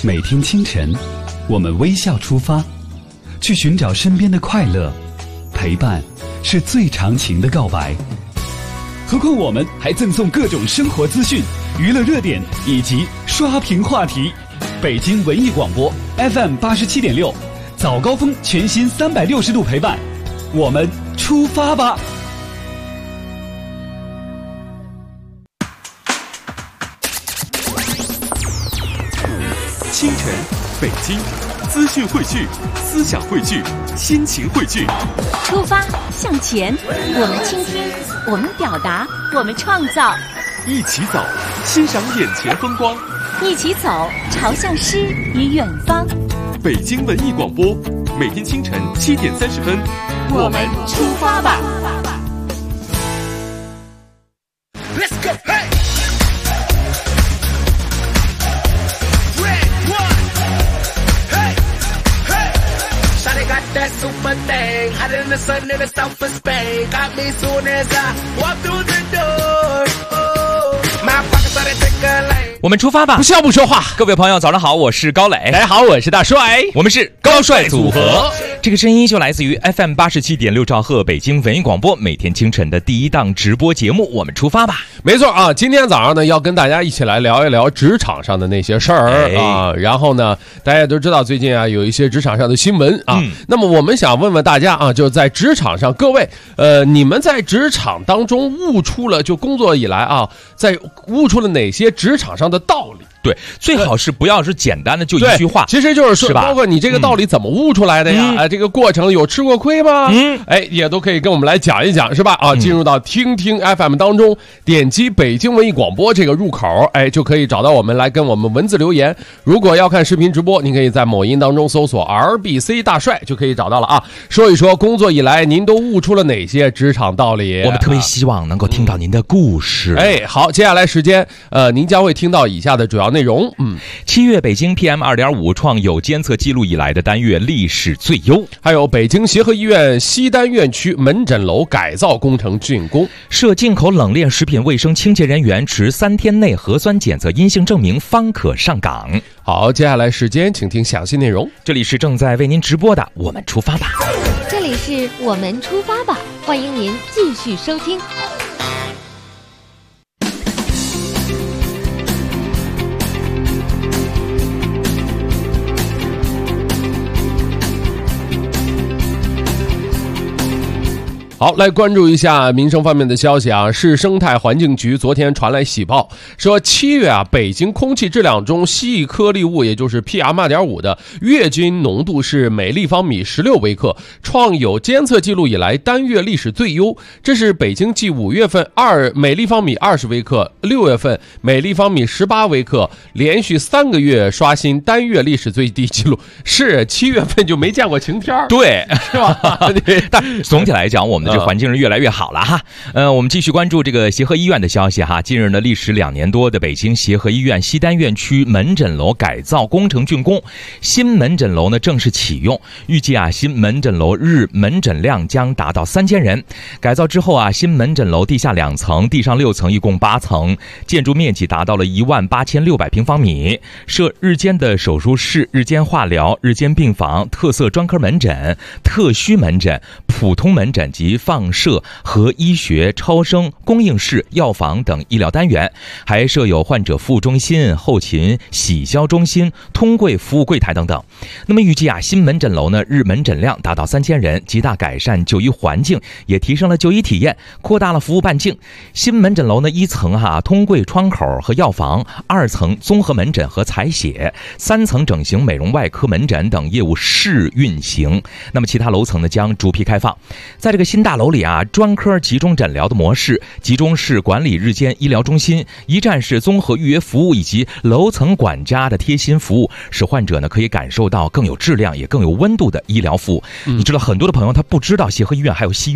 每天清晨，我们微笑出发，去寻找身边的快乐。陪伴是最长情的告白。何况我们还赠送各种生活资讯、娱乐热点以及刷屏话题。北京文艺广播 FM 87.6，早高峰全新360度陪伴，我们出发吧！ 清晨，北京，资讯汇聚，思想汇聚，心情汇聚。 出发向前，我们倾听，我们表达，我们创造。 一起走，欣赏眼前风光。 一起走，朝向诗与远方。 北京文艺广播，每天清晨7点30分， 我们出发吧。 Let's go, hey! Got that super thing, hotter than the sun in the south of Spain. Got me soon as I walk through the door. Oh, my pockets started tickling. 我们出发吧！ 不笑不说话。 各位朋友，早上好，我是高磊。 大家好，我是大帅。 我们是高帅组合。这个声音就来自于 FM 87.6兆赫北京文艺广播，每天清晨的第一档直播节目。我们出发吧！ 没错啊，今天早上呢，要跟大家一起来聊一聊职场上的那些事儿啊。然后呢，大家都知道最近啊有一些职场上的新闻啊。那么我们想问问大家啊，就在职场上，各位你们在职场当中悟出了，就工作以来啊，在悟出了哪些职场上的道理？ 对，最好是不要是简单的就一句话， 其实就是说，包括你这个道理怎么悟出来的呀？这个过程有吃过亏吗？也都可以跟我们来讲一讲，是吧？啊，进入到听听 FM 当中，点击北京文艺广播这个入口，就可以找到我们来跟我们文字留言。如果要看视频直播，您可以在某音当中搜索 RBC 大帅就可以找到了啊。说一说工作以来您都悟出了哪些职场道理？ 我们特别希望能够听到您的故事。 好，接下来时间，您将会听到以下的主要内容。 7月北京 PM2.5 创有监测记录以来的单月历史最优， 还有北京协和医院西单院区门诊楼改造工程竣工， 涉进口冷链食品卫生清洁人员持3天内核酸检测阴性证明方可上岗。 好，接下来时间请听详细内容。 这里是正在为您直播的我们出发吧， 这里是我们出发吧，欢迎您继续收听。 好，来关注一下民生方面的消息啊。市生态环境局昨天传来喜报，说7月啊，北京空气质量中细颗粒物，也就是 PM2.5 的月均浓度是每立方米16微克，创有监测记录以来单月历史最优。这是北京继5月份每立方米20微克，6月份每立方米18微克，连续3个月刷新单月历史最低记录。是7月份就没见过晴天， 对， 是吧？ 但总体来讲，我们的这环境是越来越好了哈。我们继续关注这个协和医院的消息哈。近日呢，历时2年多的北京协和医院西单院区门诊楼改造工程竣工，新门诊楼呢正式启用。预计啊，新门诊楼日门诊量将达到3000人。改造之后啊，新门诊楼地下2层、地上6层，一共8层，建筑面积达到了18600平方米，设日间的手术室、日间化疗、日间病房、特色专科门诊、特需门诊、普通门诊及放射和医学、超声、供应室、药房等医疗单元，还设有患者服务中心、后勤、洗消中心、通柜服务柜台等等。那么预计啊，新门诊楼呢日门诊量达到3000人，极大改善就医环境，也提升了就医体验，扩大了服务半径。新门诊楼呢1层通柜窗口和药房，2层综合门诊和采血，3层整形美容外科门诊等业务试运行。那么其他楼层呢将逐批开放。在这个新大楼里啊，专科集中诊疗的模式、集中式管理日间医疗中心、一站式综合预约服务以及楼层管家的贴心服务，使患者呢可以感受到更有质量也更有温度的医疗服务。你知道很多的朋友他不知道协和医院还有西院。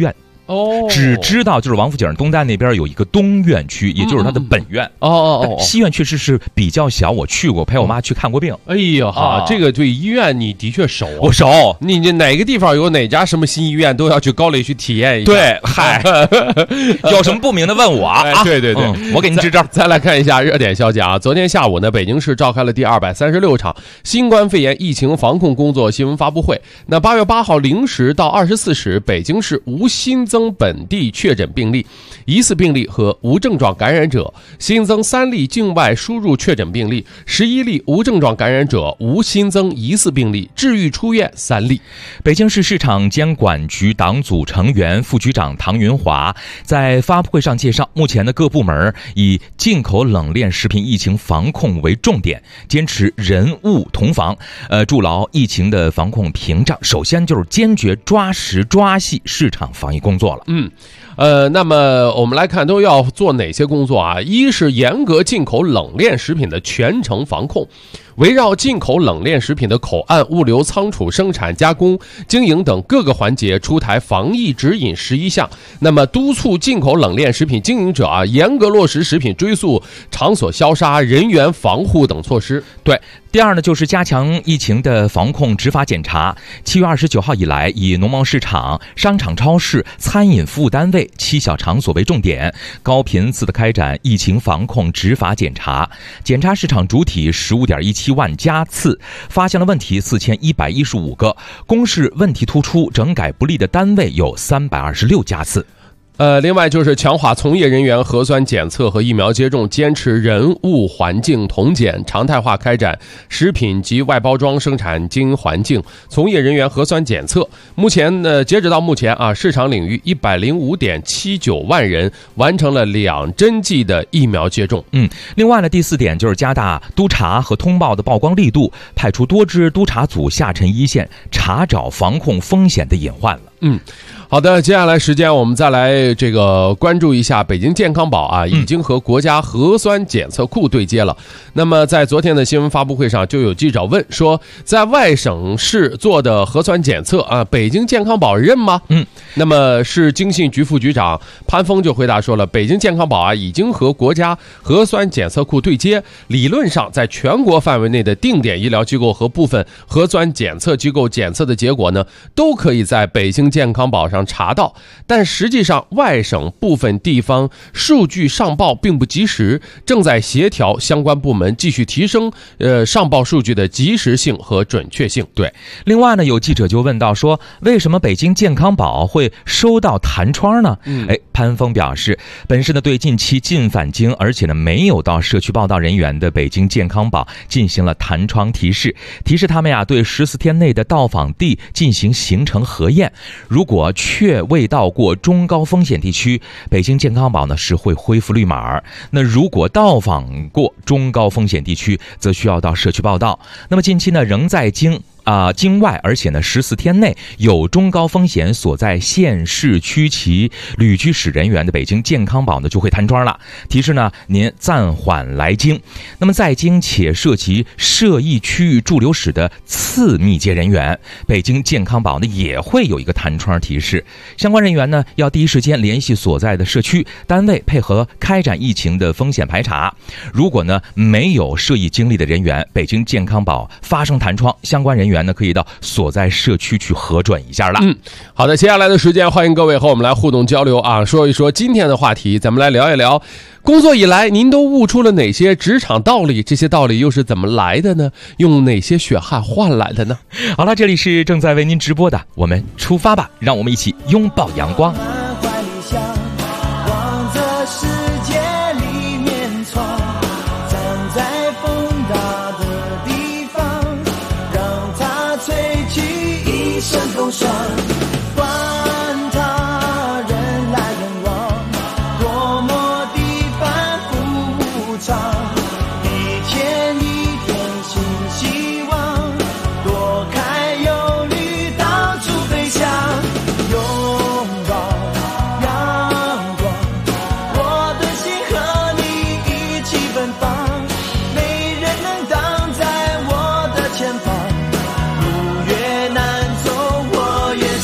只知道就是王府井东单那边有一个东院区，也就是它的本院。西院确实是比较小，我去过，陪我妈去看过病。 哎呀哈，这个对医院你的确熟啊。 我熟， 你哪个地方有哪家什么新医院都要去高磊去体验一下。 对，嗨，有什么不明的问我啊？ 对对对， 我给您支招。 再来看一下热点消息啊，昨天下午呢，北京市召开了第236场新冠肺炎疫情防控工作新闻发布会。那8月8号0时到24时，北京市无新增本地确诊病例、疑似病例和无症状感染者，新增3例境外输入确诊病例，11例无症状感染者，无新增疑似病例，治愈出院3例。 北京市市场监管局党组成员、副局长唐云华在发布会上介绍，目前的各部门以进口冷链食品疫情防控为重点，坚持人物同防，筑牢疫情的防控屏障。首先就是坚决抓实抓细市场防疫工作了。 那么我们来看都要做哪些工作啊？一是严格进口冷链食品的全程防控，围绕进口冷链食品的口岸、物流、仓储、生产、加工、经营等各个环节出台防疫指引11项。那么督促进口冷链食品经营者啊，严格落实食品追溯、场所消杀、人员防护等措施。 对。第二呢，就是加强疫情的防控执法检查。7月29号以来，以农贸市场、商场、超市、餐饮服务单位、7小场所为重点，高频次的开展疫情防控执法检查。检查市场主体 15.17万家次，发现了问题4115个，公示问题突出、整改不力的单位有326家次。 另外就是强化从业人员核酸检测和疫苗接种，坚持人物环境同检，常态化开展食品及外包装生产经营环境从业人员核酸检测。目前呢，截止到目前啊，市场领域105.79万人完成了2针剂的疫苗接种。 另外呢，第4点就是加大督查和通报的曝光力度，派出多支督查组下沉一线，查找防控风险的隐患了。 好的，接下来时间我们再来关注一下北京健康宝啊，已经和国家核酸检测库对接了。那么在昨天的新闻发布会上，就有记者问说，在外省市做的核酸检测啊，北京健康宝认吗？那么市经信局副局长潘峰就回答说了，北京健康宝啊已经和国家核酸检测库对接，理论上在全国范围内的定点医疗机构和部分核酸检测机构检测的结果呢，都可以在北京健康宝上查到，但实际上外省部分地方数据上报并不及时，正在协调相关部门继续提升上报数据的及时性和准确性。 对，另外呢，有记者就问到说，为什么北京健康宝会收到弹窗呢？潘峰表示，本市呢对近期进返京而且呢没有到社区报到人员的北京健康宝进行了弹窗提示他们对14天内的到访地进行行程核验，如果确未到过中高风险地区，北京健康宝呢是会恢复绿码。那如果到访过中高风险地区，则需要到社区报到。那么近期呢仍在京外，而且呢14天内有中高风险所在县市区其旅居史人员的北京健康宝呢就会弹窗了，提示呢您暂缓来京。那么在京且涉及涉疫区域驻留史的次密接人员，北京健康宝呢也会有一个弹窗提示，相关人员呢要第一时间联系所在的社区单位，配合开展疫情的风险排查。如果呢没有涉疫经历的人员，北京健康宝发生弹窗，相关人员呢可以到所在社区去核准一下了。 好的，接下来的时间欢迎各位和我们来互动交流啊，说一说今天的话题，咱们来聊一聊工作以来您都悟出了哪些职场道理，这些道理又是怎么来的呢？用哪些血汗换来的呢？ 好了，这里是正在为您直播的我们出发吧，让我们一起拥抱阳光。 路越难走，我也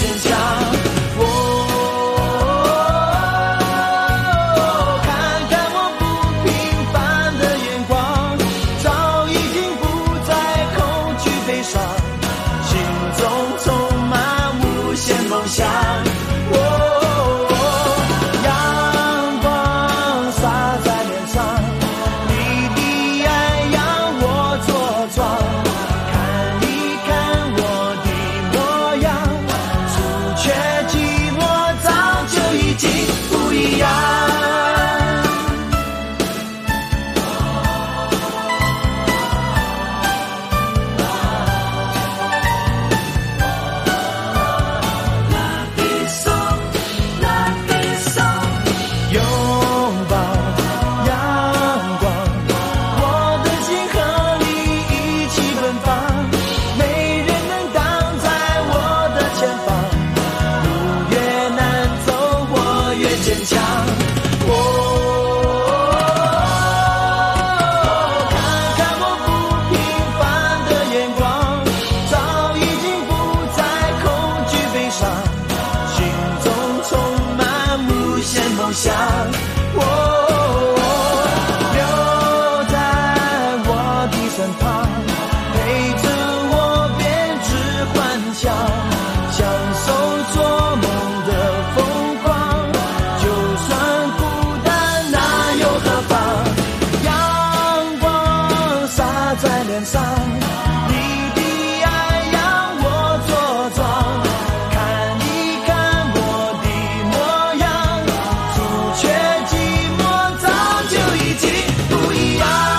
留在我的身旁，陪着我编织幻想，享受做梦的疯狂。就算孤单，那又何妨？阳光洒在脸上，你的爱让我茁壮。看一看我的模样，除却寂寞，早就已经不一样。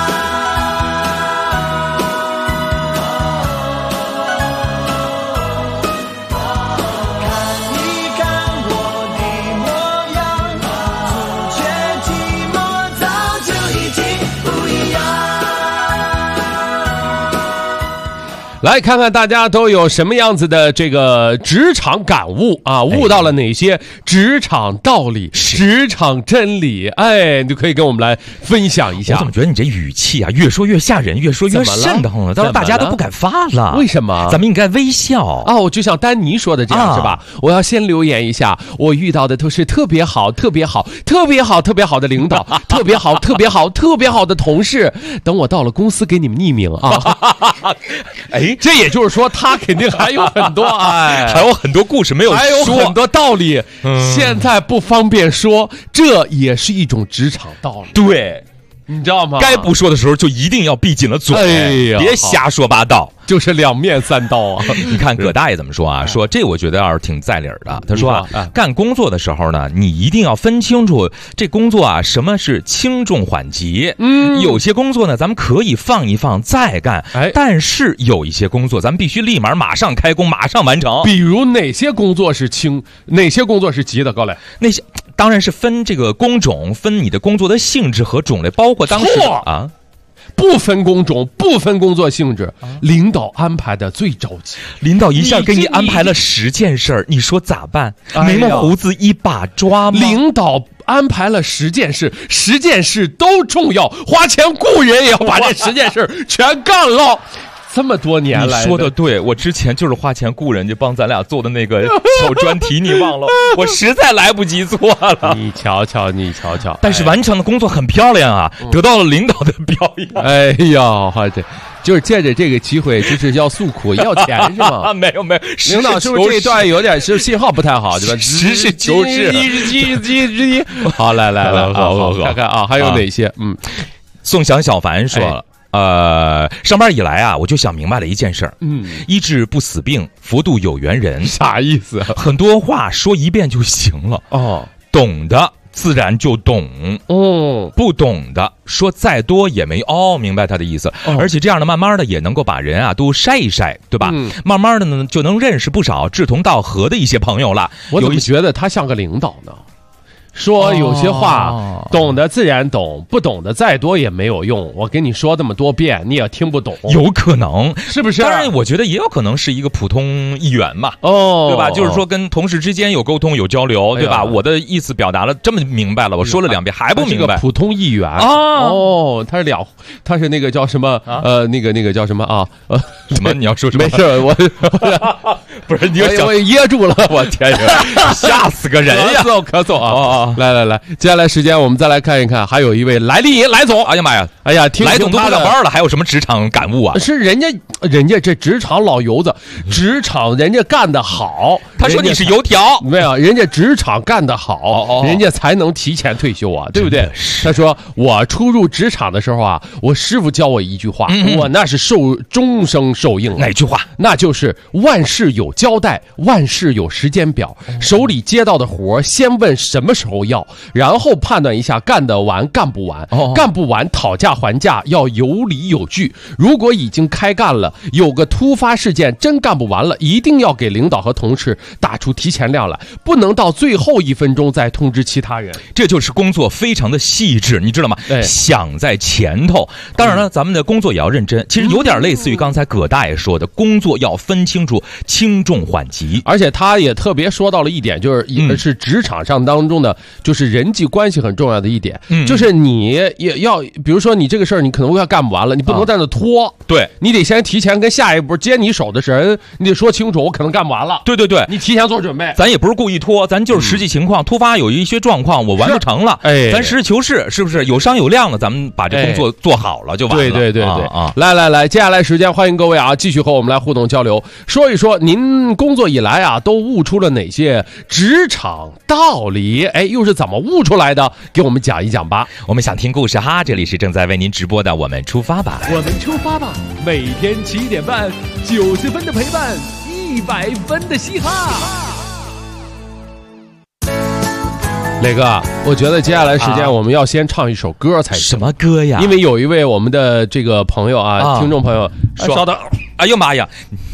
看一看我的模样，除却寂寞，早就已经不一样。 来看看大家都有什么样子的这个职场感悟啊，悟到了哪些职场道理、职场真理？哎，你就可以跟我们来分享一下我怎。么觉得你这语气啊，越说越吓人，越说越瘆得慌了，到时候大家都不敢发了。 为什么？ 咱们应该微笑啊，我就像丹尼说的这样，是吧？我要先留言一下，我遇到的都是特别好、特别好、特别好、特别好的领导，特别好、特别好、特别好的同事。等我到了公司，给你们匿名啊。 哎， 这也就是说，他肯定还有很多哎， 还有很多故事没有说， 还有很多道理，现在不方便说，这也是一种职场道理。 对， 你知道吗？ 该不说的时候就一定要闭紧了嘴， 哎呀别瞎说八道。 就是两面三刀啊！ 你看葛大爷怎么说啊？说这我觉得要是挺在理儿的。他说啊，干工作的时候呢，你一定要分清楚这工作啊，什么是轻重缓急。有些工作呢，咱们可以放一放再干，但是有一些工作咱们必须立马上开工，马上完成。 比如哪些工作是轻，哪些工作是急的？高磊， 那些当然是分这个工种，分你的工作的性质和种类，包括当时啊。 不分工种，不分工作性质，领导安排的最着急。 领导一下给你安排了10件事儿，你说咋办？眉毛胡子一把抓吗？ 领导安排了10件事，10件事都重要，花钱雇人也要把这10件事全干了。这么多年来， 你说的对，我之前就是花钱雇人家帮咱俩做的那个小专题，你忘了？我实在来不及做了。 你瞧瞧，你瞧瞧， 但是完成的工作很漂亮啊，得到了领导的表扬。 哎呀，这就是借着这个机会，就是要诉苦要钱是吗？ 没有， 领导是不是这一段有点是信号不太好，对吧？ 实事求是。 好，来，好，看看啊，还有哪些？ 宋想小凡说了。上班以来啊，我就想明白了一件事儿，医治不死病，佛度有缘人。 啥意思？ 很多话说一遍就行了哦，懂的自然就懂哦，不懂的说再多也没明白他的意思。而且这样的慢慢的也能够把人啊都筛一筛，对吧？慢慢的呢就能认识不少志同道合的一些朋友了。 我怎么觉得他像个领导呢？说有些话懂得自然懂，不懂的再多也没有用。我跟你说这么多遍，你也听不懂。 有可能是不是？ 当然，我觉得也有可能是一个普通议员嘛，对吧？就是说跟同事之间有沟通有交流，对吧？我的意思表达了这么明白了，我说了2遍还不明白。 普通议员他是那个叫什么那个叫什么啊？ 什么？你要说什么？ 没事，我不是你我噎住了， 我天呀，吓死个人呀！ 咳嗽啊！来，接下来时间我们再来看一看，还有一位来丽颖来总。 哎呀妈呀， 来总都不上班了，还有什么职场感悟啊？ 是人家这职场老油子，职场人家干得好。 他说你是油条， 没有，人家职场干得好，人家才能提前退休啊，对不对？他说我初入职场的时候啊，我师傅教我一句话，我那是终生受用。 哪句话？ 那就是万事有交代，万事有时间表。手里接到的活，先问什么时候要，然后判断一下干得完干不完。干不完讨价还价要有理有据。如果已经开干了，有个突发事件真干不完了，一定要给领导和同事打出提前量来，不能到最后1分钟再通知其他人。 这就是工作非常的细致，你知道吗？想在前头。当然了，咱们的工作也要认真。其实有点类似于刚才葛大爷说的，工作要分清楚轻重缓急。 而且他也特别说到了一点，就是职场上当中的就是人际关系很重要的一点，就是你也要，比如说你这个事儿你可能要干不完了，你不能在那拖， 对， 你得先提前跟下一步接你手的人，你得说清楚，我可能干不完了。 对， 你提前做准备。 咱也不是故意拖，咱就是实际情况，突发有一些状况，我完不成了，咱实事求是，是不是有商有量了？咱们把这工作做好了就完了。 对啊！来，接下来时间欢迎各位啊，继续和我们来互动交流，说一说您工作以来啊，都悟出了哪些职场道理？又是怎么悟出来的？给我们讲一讲吧。 我们想听故事哈，这里是正在为您直播的，我们出发吧！ 我们出发吧！每天7点半，90分的陪伴，100分的嘻哈。 磊哥，我觉得接下来时间我们要先唱一首歌才行。 什么歌呀？ 因为有一位我们的这个朋友啊，听众朋友说， 稍等，哎呦妈呀！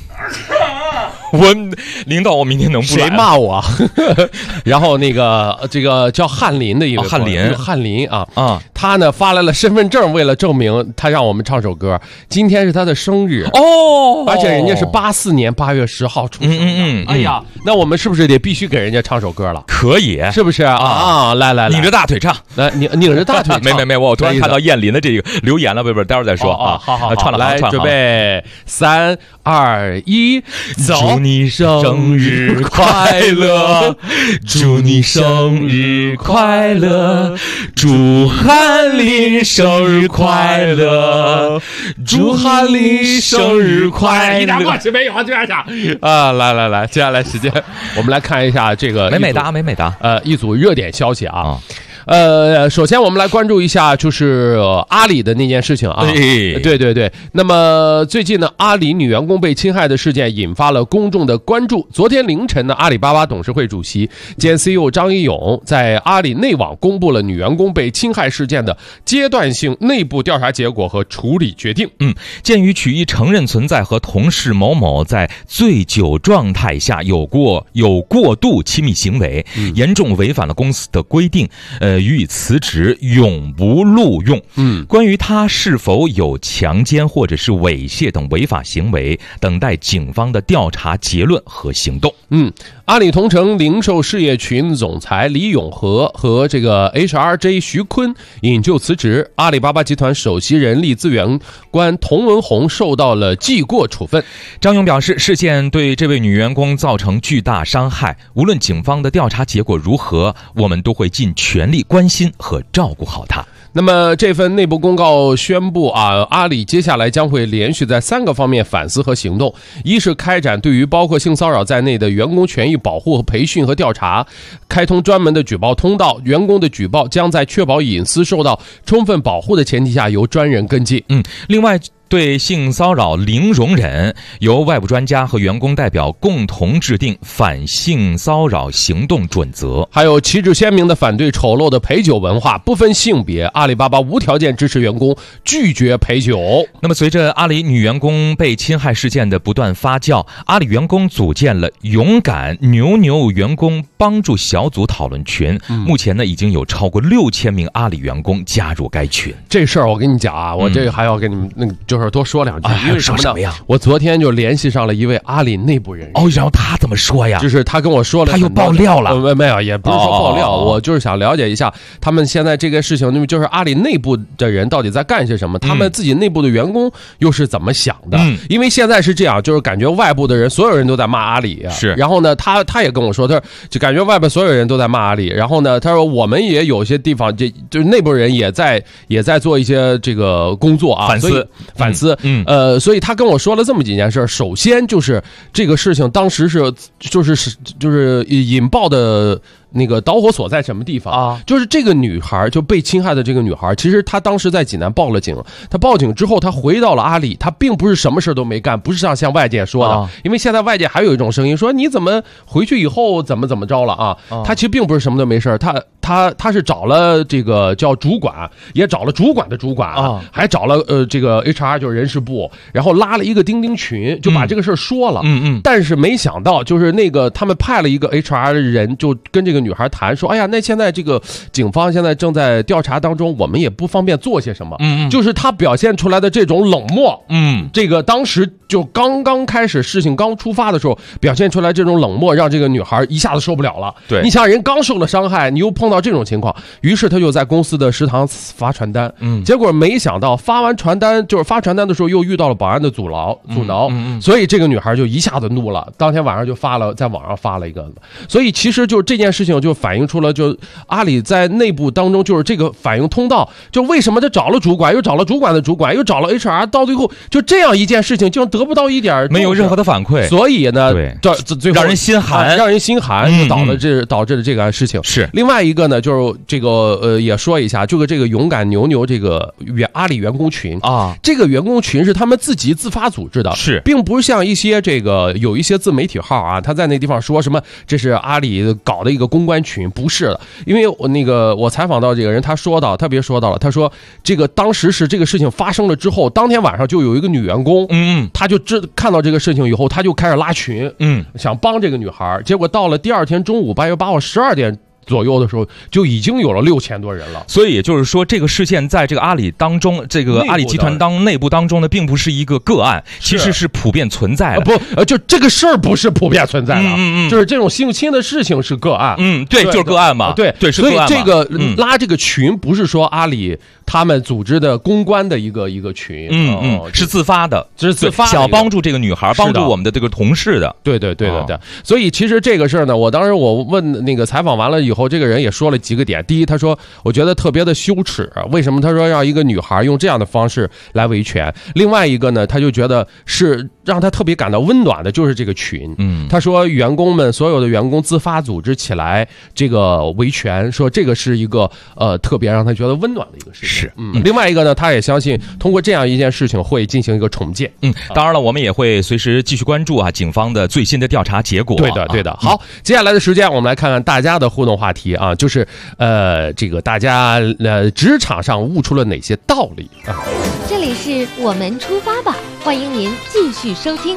领导，我明天能不来？ 谁骂我？然后这个叫翰林的一位翰林啊，他呢发来了身份证，为了证明他让我们唱首歌。今天是他的生日哦， 而且人家是84年8月10号出生的。哎呀，那我们是不是得必须给人家唱首歌了？ 可以， 是不是啊？来， 拧着大腿唱， 来拧着大腿唱。 没，我突然看到燕林的这个留言了，不，待会儿再说啊。 好， 唱了， 来，准备3、2、1，走！ 祝你生日快乐，祝你生日快乐，祝翰林生日快乐，祝翰林生日快乐。 一点默契没有，就这样讲啊！来，接下来时间我们来看一下这个美达， 一组热点消息啊。首先我们来关注一下就是阿里的那件事情啊。对。那么最近呢，阿里女员工被侵害的事件引发了公众的关注。昨天凌晨呢，阿里巴巴董事会主席兼 CEO 张一勇在阿里内网公布了女员工被侵害事件的阶段性内部调查结果和处理决定。 鉴于曲艺承认存在和同事某某在醉酒状态下有过度亲密行为，严重违反了公司的规定，予以辞职，永不录用。关于他是否有强奸或者是猥亵等违法行为，等待警方的调查结论和行动。 阿里同城零售事业群总裁李永和和这个 HRJ 徐坤引咎辞职，阿里巴巴集团首席人力资源官童文红受到了记过处分。 张勇表示，事件对这位女员工造成巨大伤害，无论警方的调查结果如何，我们都会尽全力关心和照顾好她。 那么这份内部公告宣布阿里接下来将会连续在3个方面反思和行动：一是开展对于包括性骚扰在内的员工权益保护和培训和调查，开通专门的举报通道，员工的举报将在确保隐私受到充分保护的前提下由专人跟进。 另外，对性骚扰零容忍，由外部专家和员工代表共同制定反性骚扰行动准则。 还有旗帜鲜明的反对丑陋的陪酒文化，不分性别，阿里巴巴无条件支持员工拒绝陪酒。 那么随着阿里女员工被侵害事件的不断发酵，阿里员工组建了勇敢牛员工帮助小组讨论群，目前呢已经有超过6000名阿里员工加入该群。 这事儿我跟你讲啊，我这个还要跟你们就是多说两句，因为什么呢？我昨天就联系上了一位阿里内部人士。 然后他怎么说呀？ 就是他跟我说了， 他又爆料了。 没有，也不是说爆料，我就是想了解一下他们现在这个事情，就是阿里内部的人到底在干些什么，他们自己内部的员工又是怎么想的？因为现在是这样，就是感觉外部的人所有人都在骂阿里， 是。 然后呢，他也跟我说，他说就感觉外边所有人都在骂阿里，然后呢，他说我们也有些地方就是内部人也在做一些这个工作啊，反思。所以他跟我说了这么几件事。首先就是这个事情当时就是引爆的那个导火索在什么地方啊？就是这个女孩就被侵害的这个女孩，其实她当时在济南报了警，她报警之后，她回到了阿里，她并不是什么事都没干，不是像外界说的，因为现在外界还有一种声音说你怎么回去以后怎么着了啊？她其实并不是什么都没事，她是找了这个叫主管，也找了主管的主管还找了这个 HR 就是人事部，然后拉了一个钉钉群，就把这个事说了。但是没想到就是那个他们派了一个 HR 的人就跟这个女孩谈说，哎呀，那现在这个警方现在正在调查当中，我们也不方便做些什么。就是他表现出来的这种冷漠，这个当时就刚刚开始事情刚出发的时候表现出来这种冷漠，让这个女孩一下子受不了了。 对， 你想人刚受了伤害，你又碰到这种情况，于是他就在公司的食堂发传单。结果没想到发传单的时候又遇到了保安的阻挠，所以这个女孩就一下子怒了，当天晚上就在网上发了一个。所以其实就这件事情就反映出了，就阿里在内部当中就是这个反应通道，就为什么他找了主管，又找了主管的主管，又找了 HR， 到最后就这样一件事情竟然得不到一点没有任何的反馈， 所以呢，这最后让人心寒， 就导致了这个事情。 是另外一个呢，就是这个也说一下，这个勇敢牛牛这个阿里员工群啊，这个员工群是他们自己自发组织的， 是， 并不是像一些有一些自媒体号啊，他在那地方说什么这是阿里搞的一个公关群，不是的。因为我采访到这个人，他特别说到了，他说这个当时是这个事情发生了之后，当天晚上就有一个女员工，他就看到这个事情以后，他就开始拉群，想帮这个女孩，结果到了第二天中午8月8号12点左右的时候，就已经有了6000多人了。 所以也就是说，这个事件在这个阿里当中，这个阿里集团内部当中呢，并不是一个个案，其实是普遍存在的。 就这个事儿不是普遍存在的，就是这种性侵的事情是个案。 对，就是个案嘛。 对， 是个案嘛。 所以这个拉这个群不是说阿里他们组织的公关的一个群， 是自发的， 是自发的， 想帮助这个女孩，帮助我们的这个同事的。 对。所以其实这个事儿呢，当时我问那个采访完了以后，这个人也说了几个点。第一，他说我觉得特别的羞耻，为什么？他说让一个女孩用这样的方式来维权。另外一个呢，他就觉得是让他特别感到温暖的，就是这个群。他说所有的员工自发组织起来这个维权，说这个是一个特别让他觉得温暖的一个事情。 是， 另外一个呢，他也相信通过这样一件事情会进行一个重建。 当然了，我们也会随时继续关注警方的最新的调查结果。 对的。好，接下来的时间我们来看看大家的互动话题啊，就是这个大家职场上悟出了哪些道理啊？ 这里是我们出发吧，欢迎您继续收听。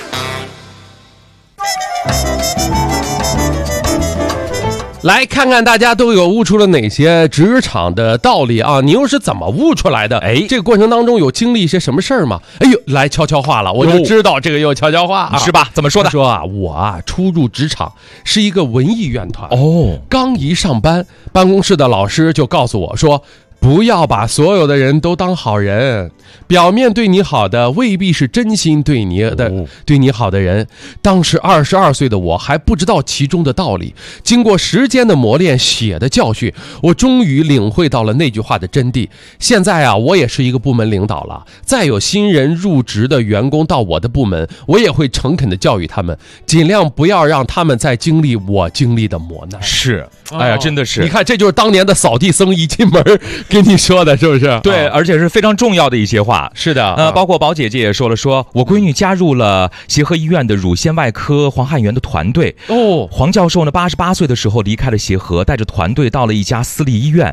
来看看大家都有悟出了哪些职场的道理啊？你又是怎么悟出来的？这个过程当中有经历一些什么事儿吗？来悄悄话了，我就知道这个有悄悄话啊， 是吧？怎么说的？ 说我初入职场是一个文艺院团刚一上班，办公室的老师就告诉我说，不要把所有的人都当好人，表面对你好的未必是真心对你好的人。当时22岁的我还不知道其中的道理，经过时间的磨练，血的教训，我终于领会到了那句话的真谛。现在我也是一个部门领导了，再有新人入职的员工到我的部门，我也会诚恳地教育他们，尽量不要让他们再经历我经历的磨难。 是，哎呀，真的是， 你看，这就是当年的扫地僧一进门跟你说的，是不是？ 对，而且是非常重要的一些话。 是的， 包括宝姐姐也说了，说我闺女加入了协和医院的乳腺外科黄汉元的团队。黄教授呢，88岁的时候离开了协和，带着团队到了一家私立医院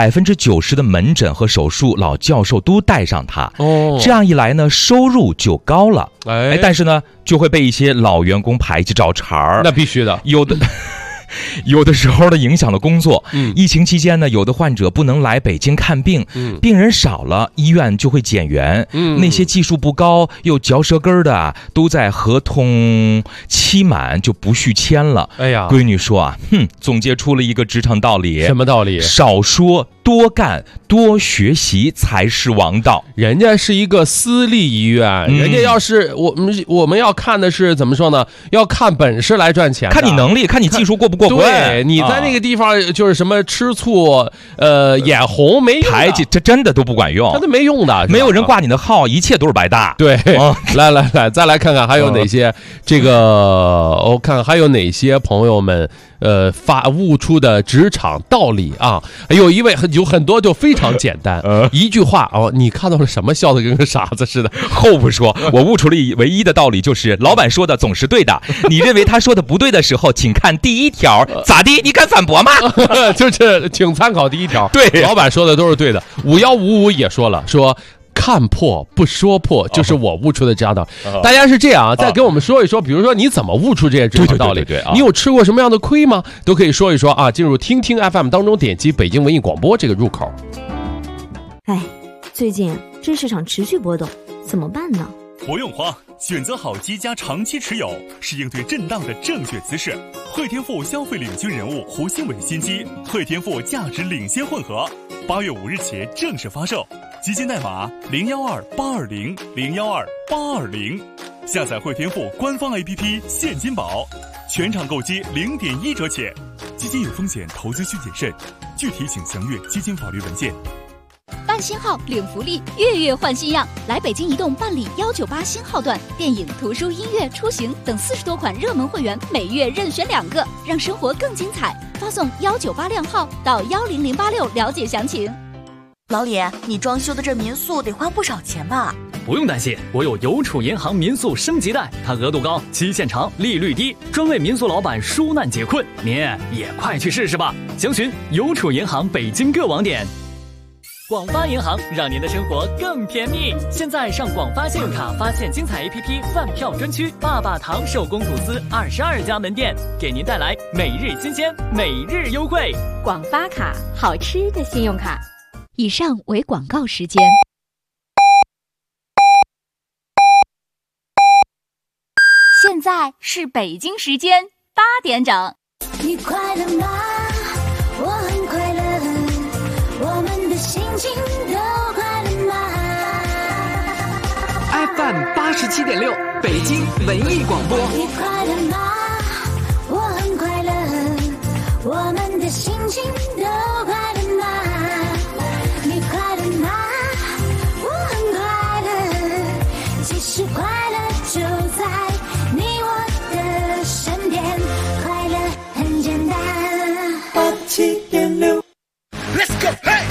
，90%的门诊和手术，老教授都带上他。这样一来呢，收入就高了。但是呢，就会被一些老员工排挤找茬儿。 那必须的， 有的时候呢影响了工作。疫情期间呢，有的患者不能来北京看病，病人少了，医院就会减员。那些技术不高又嚼舌根的，都在合同期满就不续签了。闺女说总结出了一个职场道理。 什么道理？ 少说多干多学习才是王道。 人家是一个私立医院，人家要是我们要看的是怎么说呢？要看本事来赚钱， 看你能力，看你技术过不过关。 对，你在那个地方就是什么吃醋眼红没用， 排挤，这真的都不管用， 它都没用的， 没有人挂你的号，一切都是白搭。 对，来，再来看看还有哪些这个，我看看还有哪些朋友们悟出的职场道理啊。有很多就非常简单，一句话你看到了什么？笑得跟个傻子似的。 后不说，我悟出了唯一的道理，就是老板说的总是对的，你认为他说的不对的时候，请看第1条，咋的？你敢反驳吗？ 就是请参考第1条。 对， 老板说的都是对的。5155也说了，说看破不说破，就是我悟出的这样道理。大家是这样再跟我们说一说，比如说你怎么悟出这些职场道理？ 对， 你有吃过什么样的亏吗？都可以说一说啊。进入听听 FM 当中，点击北京文艺广播这个入口。 最近知识场持续波动，怎么办呢？ 不用慌，选择好机加长期持有是应对震荡的正确姿势。汇添富消费领军人物胡兴伟新机汇添富价值领先混合，8月5日起正式发售，基金代码012820012820，下载汇添富官方 APP 现金宝，全场购机0.1折起。基金有风险，投资需谨慎，具体请详阅基金法律文件。 办新号领福利，月月换新样。来北京移动办理198新号段，电影、图书、音乐、出行等40多款热门会员，每月任选2个，让生活更精彩。发送198靓号到10086了解详情。 老李，你装修的这民宿得花不少钱吧？ 不用担心，我有邮储银行民宿升级贷，它额度高，期限长，利率低，专为民宿老板纾难解困。您也快去试试吧！详询邮储银行北京各网点。广发银行让您的生活更甜蜜。现在上广发信用卡发现精彩 APP 饭票专区，爸爸糖手工吐司22家门店，给您带来每日新鲜，每日优惠。 广发卡，好吃的信用卡。 以上为广告时间。现在是北京时间8点整。 你快乐吗？我很快乐，我们的心情都快乐吗 ？FM 87.6，北京文艺广播。 你快乐吗？我很快乐，我们的心情都快乐吗？你快乐吗？我很快乐，其实快乐就在你我的身边，快乐很简单。87.6 Let's go， hey！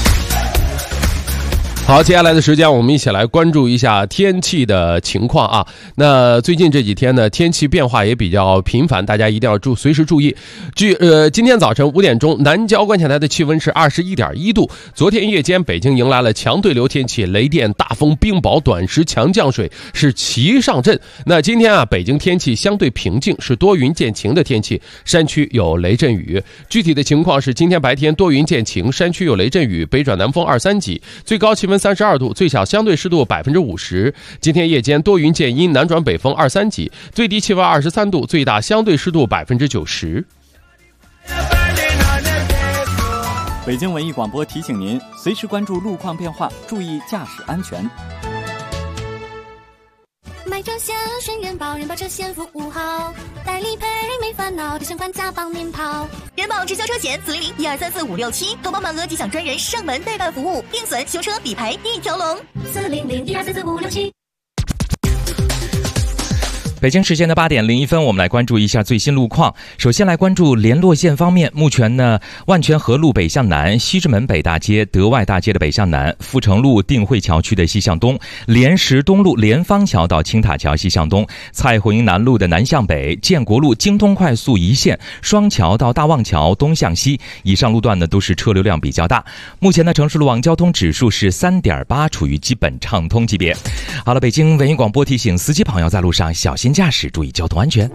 好，接下来的时间我们一起来关注一下天气的情况啊。那最近这几天呢，天气变化也比较频繁，大家一定要随时注意。今天早晨5点钟，南郊观测台的气温是21.1度。昨天夜间，北京迎来了强对流天气，雷电、大风、冰雹、短时强降水是齐上阵。那今天啊，北京天气相对平静，是多云见晴的天气，山区有雷阵雨。具体的情况是，今天白天多云见晴，山区有雷阵雨，北转南风2、3级，最高气温32度，最小相对湿度50%。今天夜间多云见阴，南转北风2、3级，最低气温23度，最大相对湿度90%。 北京文艺广播提醒您，随时关注路况变化，注意驾驶安全。 买车险顺人保，人保车险服务好，代理赔没烦恼，提前还价帮您跑。 人保直销车险400-1244567，投保满额即享专人上门代办服务，定损、修车、理赔一条龙。 400-1244567。 北京时间的8点01分，我们来关注一下最新路况。首先来关注联络线方面，目前呢，万泉河路北向南、西直门北大街、德外大街的北向南、阜成路定慧桥区的西向东、莲石东路莲芳桥到青塔桥西向东、蔡胡营南路的南向北、建国路京东快速一线、双桥到大望桥东向西，以上路段呢都是车流量比较大。目前呢，城市路网交通指数是3.8，处于基本畅通级别。好了，北京文艺广播提醒司机朋友在路上小心驾驶，注意交通安全。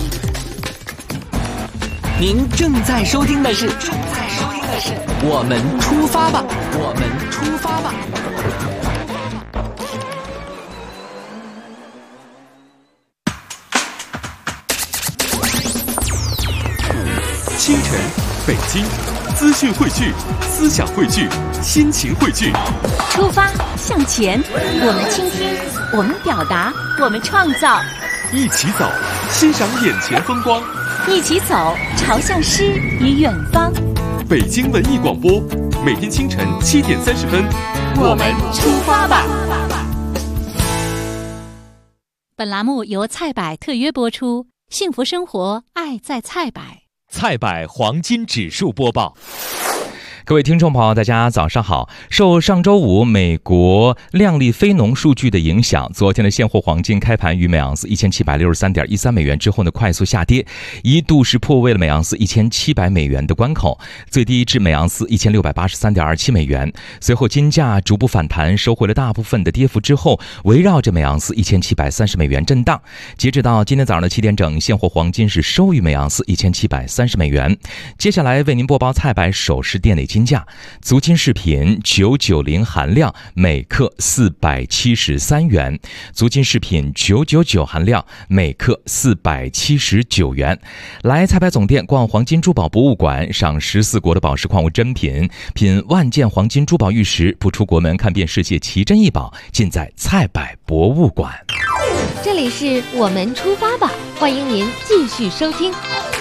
您正在收听的是我们出发吧，我们出发吧。 清晨，北京，资讯汇聚，思想汇聚，心情汇聚。 出发向前，我们倾听，我们表达，我们创造。 一起走，欣赏眼前风光； 一起走，朝向诗与远方。 北京文艺广播，每天清晨7点30分， 我们出发吧。本栏目由菜百特约播出，幸福生活，爱在菜百。 菜百黄金指数播报。各位听众朋友，大家早上好。受上周五美国量力非农数据的影响，昨天的现货黄金开盘于每盎司1763.13美元之后呢快速下跌，一度是破位了每盎司1700美元的关口，最低至每盎司1683.27美元。随后金价逐步反弹，收回了大部分的跌幅之后，围绕着每盎司1730美元震荡。截止到今天早上的7点整，现货黄金是收于每盎司1730美元。接下来为您播报菜百首饰店内金斤价，足金饰品990含量，每克473元；足金饰品999含量，每克479元。来菜百总店逛黄金珠宝博物馆，赏14国的宝石矿物珍品，品万件黄金珠宝玉石，不出国门看遍世界奇珍异宝，尽在菜百博物馆。 这里是我们出发吧，欢迎您继续收听。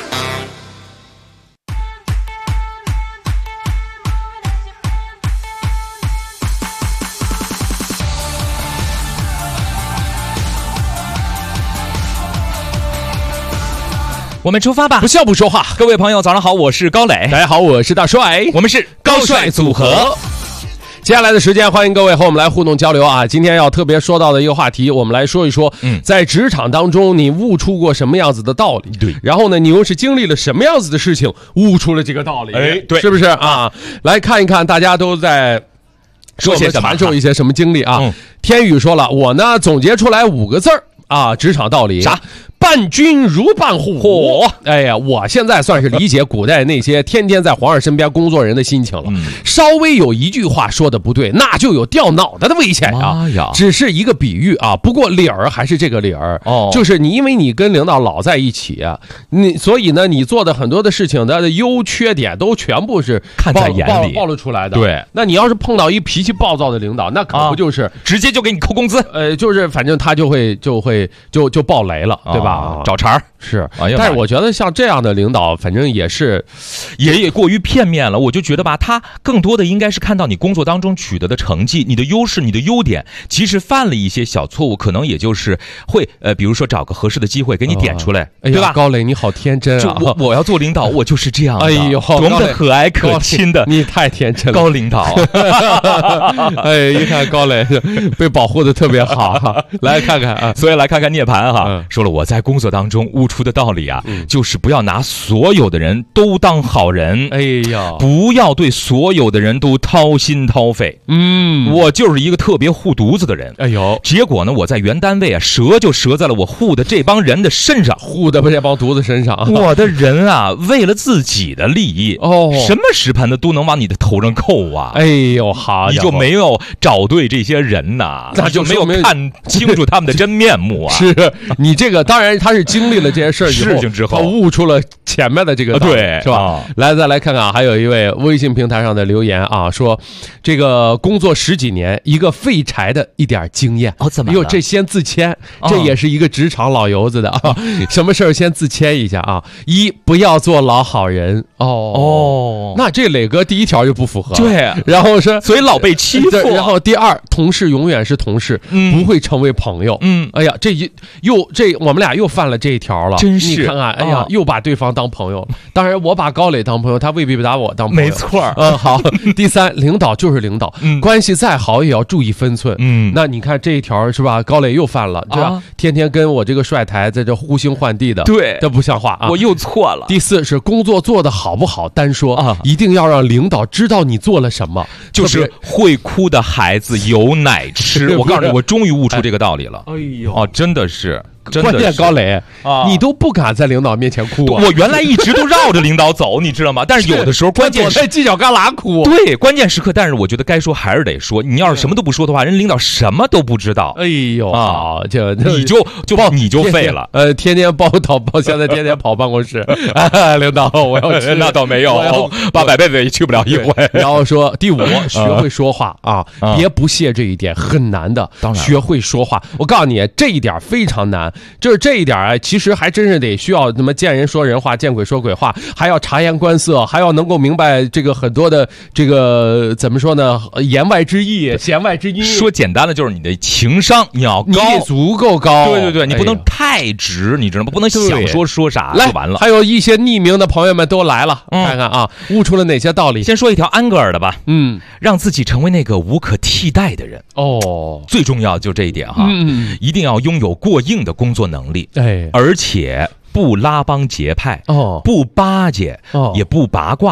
我们出发吧， 不笑不说话。 各位朋友早上好，我是高磊。 大家好，我是大帅， 我们是高帅组合。 接下来的时间，欢迎各位和我们来互动交流啊！今天要特别说到的一个话题，我们来说一说，在职场当中你悟出过什么样子的道理？ 对， 然后呢，你又是经历了什么样子的事情悟出了这个道理？ 哎，对， 是不是啊？来看一看大家都在说些什么， 传授一些什么经历啊？天宇说了，我呢总结出来5个字儿啊，职场道理啥？ 伴君如伴虎。哎呀，我现在算是理解古代那些天天在皇上身边工作人的心情了。稍微有一句话说的不对，那就有掉脑袋的危险啊！只是一个比喻啊，不过理儿还是这个理儿。就是你因为你跟领导老在一起啊，所以呢，你做的很多的事情的优缺点都全部是看在眼里暴露出来的。 对， 那你要是碰到一脾气暴躁的领导，那可不就是直接就给你扣工资？ 就是反正他就爆雷了，对吧？ 找茬儿是，但是我觉得像这样的领导，反正也过于片面了。我就觉得吧，他更多的应该是看到你工作当中取得的成绩，你的优势，你的优点。即使犯了一些小错误，可能也就是会比如说找个合适的机会给你点出来，对吧？ 高磊，你好天真啊！ 就我要做领导，我就是这样的。 哎呦， 多么的和蔼可亲的， 你太天真了， 高领导。 哎，一看高磊被保护的特别好，来看看啊， 所以来看看涅槃哈，说了我在工作当中悟出的道理啊，就是不要拿所有的人都当好人。 哎呀， 不要对所有的人都掏心掏肺。我就是一个特别护犊子的人。 哎呦， 结果呢，我在原单位啊，折就折在了我护的这帮人的身上， 护的这帮犊子身上。 我的人啊，为了自己的利益，什么石盘子都能往你的头上扣啊！ 哎呦，好， 你就没有找对这些人呐，那就没有看清楚他们的真面目啊！ 是你这个，当然他是经历了这些事情之后，他悟出了前面的这个道理， 对， 是吧？来，再来看看，还有一位微信平台上的留言啊，说这个工作10几年，一个废柴的一点经验。 怎么了？ 这先自谦，这也是一个职场老油子的啊。什么事儿先自谦一下啊？不要做老好人。那这磊哥第一条就不符合。 对， 然后是所以老被欺负。 然后第2，同事永远是同事，不会成为朋友。哎呀，我们俩又犯了这一条了， 真是。 你看看，哎呀，又把对方当朋友。当然，我把高磊当朋友，他未必把我当朋友。 没错。 好。第3，领导就是领导，关系再好也要注意分寸。那你看这一条是吧？高磊又犯了，对吧？天天跟我这个帅台在这呼星唤地的， 对， 这不像话啊！ 我又错了。 第4是工作做得好不好单说啊，一定要让领导知道你做了什么。 就是会哭的孩子有奶吃。我告诉你，我终于悟出这个道理了。 哎呦， 真的是。 关键高磊你都不敢在领导面前哭啊！ 我原来一直都绕着领导走，你知道吗？但是有的时候关键在犄角旮旯哭。 对，关键时刻，但是我觉得该说还是得说。你要是什么都不说的话，人领导什么都不知道。 哎呦啊， 你就废了。 天天现在天天跑办公室。领导，我要去。 那倒没有，爸百辈子也去不了一回。 然后说第5，学会说话啊，别不屑这一点，很难的。 当然， 学会说话，我告诉你，这一点非常难。就是这一点啊，其实还真是得需要什么见人说人话，见鬼说鬼话，还要察言观色，还要能够明白这个很多的这个怎么说呢？言外之意，弦外之音。 说简单的就是你的情商你要高， 你足够高。 对，你不能太直，你知道吗？不能想说啥就完了。 还有一些匿名的朋友们都来了，看看啊，悟出了哪些道理。 先说一条安格尔的吧，让自己成为那个无可替代的人。最重要就这一点哈，一定要拥有过硬的工作能力，而且不拉帮结派，不巴结，也不八卦，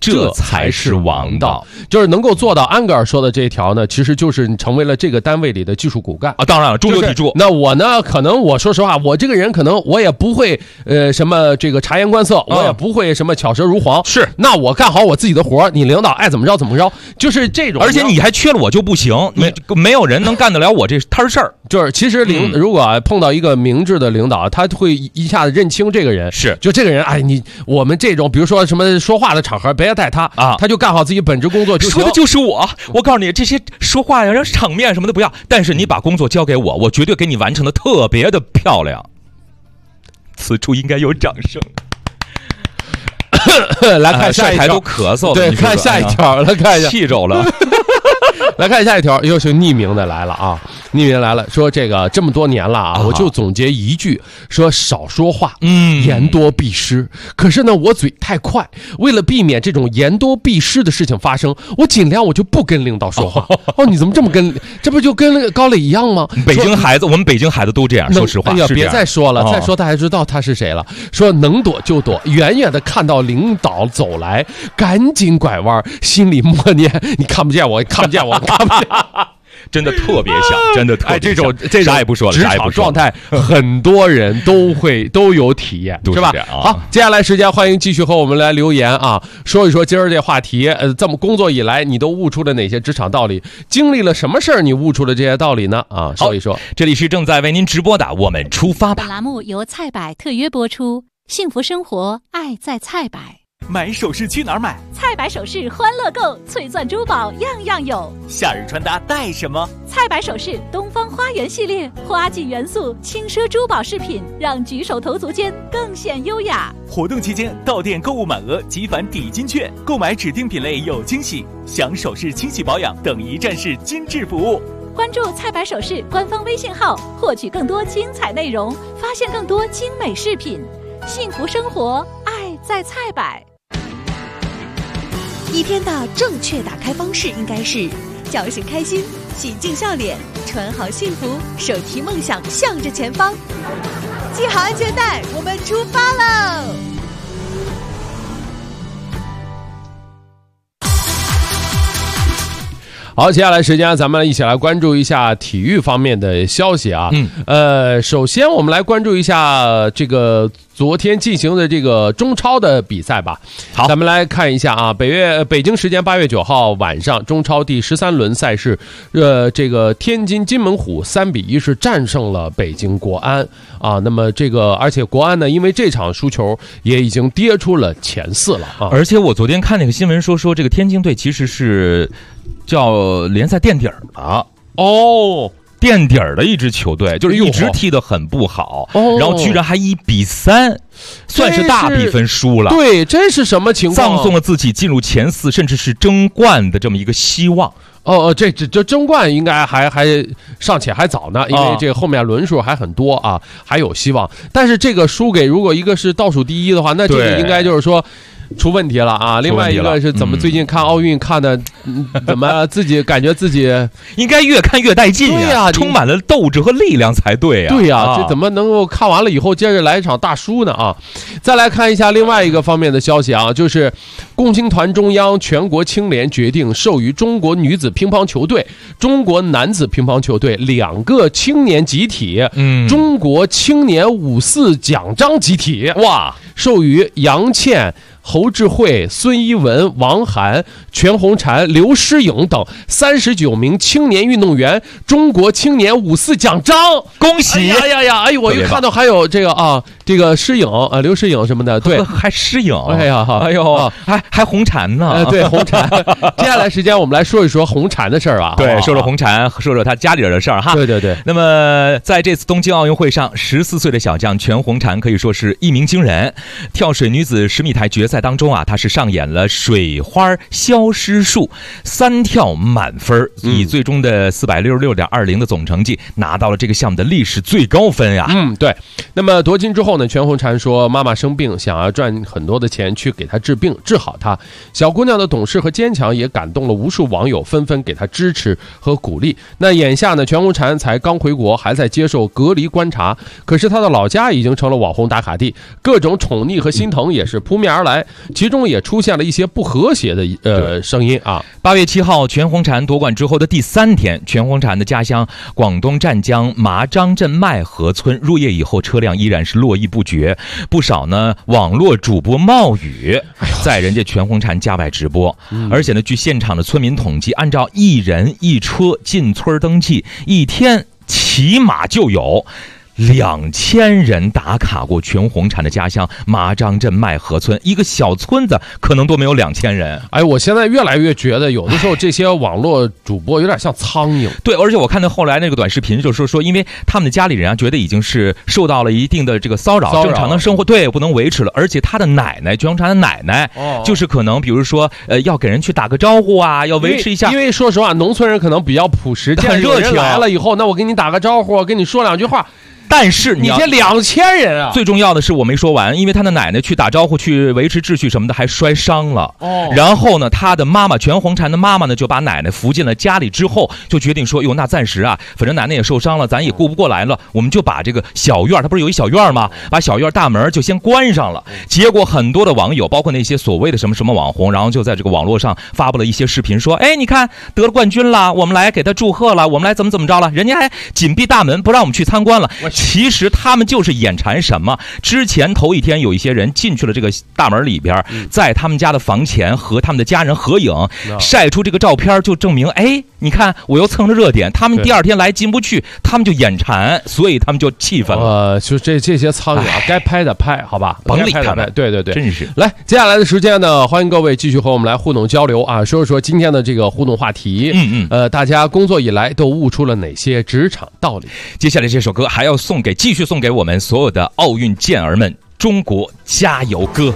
这才是王道。 就是能够做到安格尔说的这一条呢，其实就是你成为了这个单位里的技术骨干啊。当然了，中流砥柱。 那我呢，可能我说实话，我这个人可能我也不会什么这个察言观色，我也不会什么巧舌如簧。 是， 那我干好我自己的活，你领导爱怎么着怎么着，就是这种。 而且你还缺了我就不行，没有人能干得了我这摊事儿。 就是其实如果碰到一个明智的领导，他会一下子认清这个人， 是就这个人，哎，我们这种比如说什么说话的场合，别带他啊，他就干好自己本职工作就行。 说的就是我告诉你，这些说话呀、场面什么的不要，但是你把工作交给我，我绝对给你完成的特别的漂亮。此处应该有掌声。 来看下一条， 都咳嗽了。 对，看下一条，来看一下， 气着了。 来看下一条，又是匿名的来了啊！匿名来了，说这个这么多年了啊，我就总结一句，说少说话，言多必失。可是呢，我嘴太快，为了避免这种言多必失的事情发生，我尽量我就不跟领导说话。哦，你怎么这么跟？这不就跟那个高磊一样吗？ 北京孩子，我们北京孩子都这样，说实话。 哎呀，别再说了，再说他还知道他是谁了。说能躲就躲，远远的看到领导走来，赶紧拐弯，心里默念：你看不见我，看不见我。 真的特别像，真的特别像。 这啥也不说了， 职场状态很多人都有体验，是吧？好，接下来时间欢迎继续和我们来留言啊，说一说今儿这话题。这么工作以来，你都悟出了哪些职场道理？经历了什么事儿，你悟出了这些道理呢？啊，说一说。 这里是正在为您直播的《我们出发吧》。 本栏目由菜百特约播出，幸福生活，爱在菜百。 买首饰去哪儿买？ 菜百首饰欢乐购，翠钻珠宝样样有。 夏日穿搭带什么？ 菜百首饰东方花园系列，花季元素，轻奢珠宝饰品，让举手投足间更显优雅。 活动期间到店购物满额即返抵金券，购买指定品类有惊喜，享首饰清洗保养等一站式精致服务。 关注菜百首饰官方微信号，获取更多精彩内容，发现更多精美饰品。幸福生活，爱在菜百。 一天的正确打开方式应该是叫醒开心，洗净笑脸，穿好幸福，手提梦想向着前方，系好安全带，我们出发喽！ 好，接下来时间咱们一起来关注一下体育方面的消息啊。首先我们来关注一下这个昨天进行的这个中超的比赛吧。 好， 咱们来看一下啊，北京时间8月9号晚上，中超第13轮赛事，这个天津津门虎3-1是战胜了北京国安啊。那么这个，而且国安呢，因为这场输球也已经跌出了前4了啊。 而且我昨天看那个新闻说这个天津队其实是叫联赛垫底儿的哦。 垫底儿的一支球队，就是一直踢得很不好，然后居然还1-3，算是大比分输了。 对，这是什么情况？ 葬送了自己进入前4，甚至是争冠的这么一个希望。 这争冠应该还尚且还早呢，因为这个后面轮数还很多啊，还有希望。但是这个输给如果一个是倒数第一的话，那这个应该就是说出问题了啊！另外一个是怎么最近看奥运看的，怎么自己感觉自己应该越看越带劲呀， 充满了斗志和力量才对呀！ 对呀，这怎么能够看完了以后接着来一场大输呢啊？再来看一下另外一个方面的消息啊，就是共青团中央全国青联决定授予中国女子乒乓球队、中国男子乒乓球队2个青年集体，中国青年54奖章集体，哇，授予杨倩、侯智慧、孙一文、王涵、全红婵、刘诗颖等39名青年运动员中国青年54奖章， 恭喜！ 哎呦，我又看到还有这个啊，这个诗颖啊，刘诗颖什么的，对， 还诗颖， 哎呦， 还红婵呢， 对，红婵。接下来时间我们来说一说红婵的事儿啊， 对，说说红婵，说说她家里人的事儿哈。 对。 那么在这次东京奥运会上，14岁的小将全红婵可以说是一鸣惊人。跳水女子10米台决赛当中啊，她是上演了水花消失术，3跳满分，以最终的466.20的总成绩拿到了这个项目的历史最高分呀。 对。那么夺金之后呢，全红婵说妈妈生病，想要赚很多的钱去给她治病，治好她。小姑娘的懂事和坚强也感动了无数网友，纷纷给她支持和鼓励。那眼下呢，全红婵才刚回国，还在接受隔离观察，可是她的老家已经成了网红打卡地，各种宠宠溺和心疼也是扑面而来，其中也出现了一些不和谐的声音啊。 8月7号，全红婵夺冠之后的第3天，全红婵的家乡广东湛江麻章镇麦河村入夜以后，车辆依然是络绎不绝，不少呢网络主播冒雨在人家全红婵家外直播，而且呢，据现场的村民统计，按照1人1车进村登记，一天起码就有2000人打卡过全红婵的家乡麻章镇麦河村，一个小村子可能都没有2000人。 哎，我现在越来越觉得，有的时候这些网络主播有点像苍蝇。 对，而且我看到后来那个短视频，就是说，因为他们的家里人啊，觉得已经是受到了一定的这个骚扰，正常的生活对不能维持了。而且他的奶奶，全红婵的奶奶，就是可能比如说要给人去打个招呼啊，要维持一下。 因为说实话，农村人可能比较朴实， 很热情， 来了以后，那我给你打个招呼，跟你说2句话。 但是你这2000人啊！ 最重要的是我没说完，因为他的奶奶去打招呼、去维持秩序什么的，还摔伤了。然后呢，他的妈妈全红婵的妈妈呢，就把奶奶扶进了家里之后，就决定说：“哟，那暂时啊，反正奶奶也受伤了，咱也顾不过来了，我们就把这个小院，他不是有一小院吗？把小院大门就先关上了。”结果很多的网友，包括那些所谓的什么网红，然后就在这个网络上发布了一些视频，说：“哎，你看得了冠军了，我们来给他祝贺了，我们来怎么着了？人家还紧闭大门，不让我们去参观了。”其实他们就是眼馋什么？之前头一天有一些人进去了这个大门里边，在他们家的房前和他们的家人合影，晒出这个照片，就证明哎，你看我又蹭着热点。他们第2天来进不去，他们就眼馋，所以他们就气愤了。 就这些苍蝇啊，该拍的拍，好吧， 甭理他们。 对， 真是。 来，接下来的时间呢，欢迎各位继续和我们来互动交流啊，说一说今天的这个互动话题。大家工作以来都悟出了哪些职场道理？ 接下来这首歌还要继续送给我们所有的奥运健儿们，中国加油歌。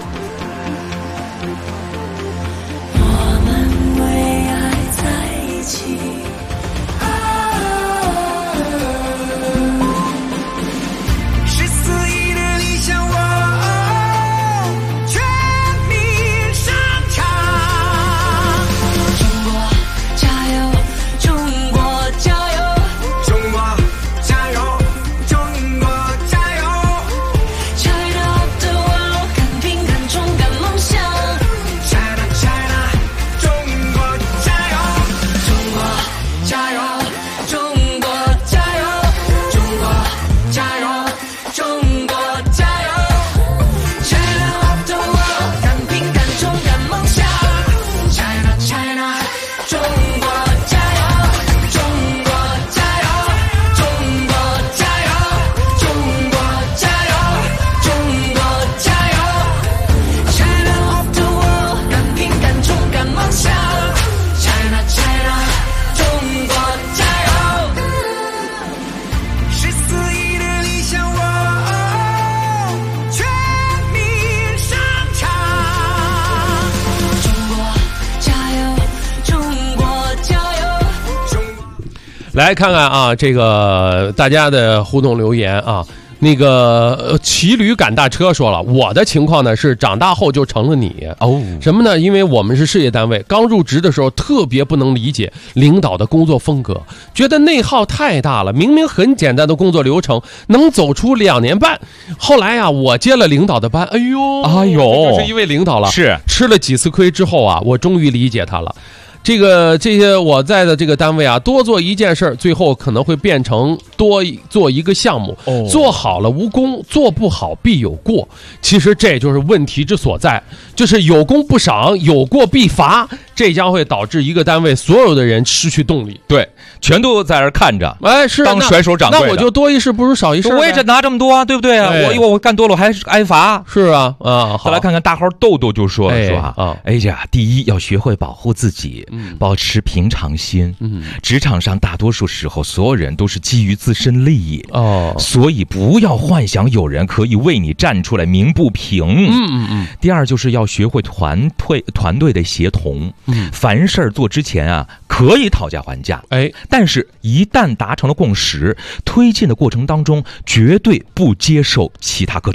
我们为爱在一起，14亿的理想，我全民上场。中国加油，中国加油，中国加油，中国加油。China of the world， 敢拼敢冲敢梦想。China China， 中国加油，中国加油，中国加油，中国加油，中国加油。China of the world， 敢拼敢冲敢梦想。China China， 中国加油，中国加油，中国加油，中国加油，中国加油。China of the world， 敢拼敢冲敢梦想。China China， 中国加油。14亿的理想，我全民上场。中国加油，中国加油。 来看看啊，这个大家的互动留言啊。那个骑驴赶大车说了，我的情况呢是长大后就成了你什么呢？因为我们是事业单位，刚入职的时候特别不能理解领导的工作风格，觉得内耗太大了。明明很简单的工作流程，能走出2年半。后来啊，我接了领导的班，哎呦，就是一位领导了， 是吃了几次亏之后啊，我终于理解他了。这些我在的这个单位啊，多做一件事，最后可能会变成多做一个项目。做好了无功，做不好必有过。其实这就是问题之所在，就是有功不赏，有过必罚，这将会导致一个单位所有的人失去动力。 对，全都在这看着， 哎，是当甩手掌柜的。 那我就多一事不如少一事。 我也只拿这么多啊，对不对啊？我干多了我还挨罚。 是啊，好。 再来看看大号豆豆就说哎呀，第一要学会保护自己。保持平常心。职场上大多数时候，所有人都是基于自身利益所以不要幻想有人可以为你站出来鸣不平。第二就是要学会团队的协同。凡事做之前啊，可以讨价还价，但是一旦达成了共识，推进的过程当中绝对不接受其他各种理由。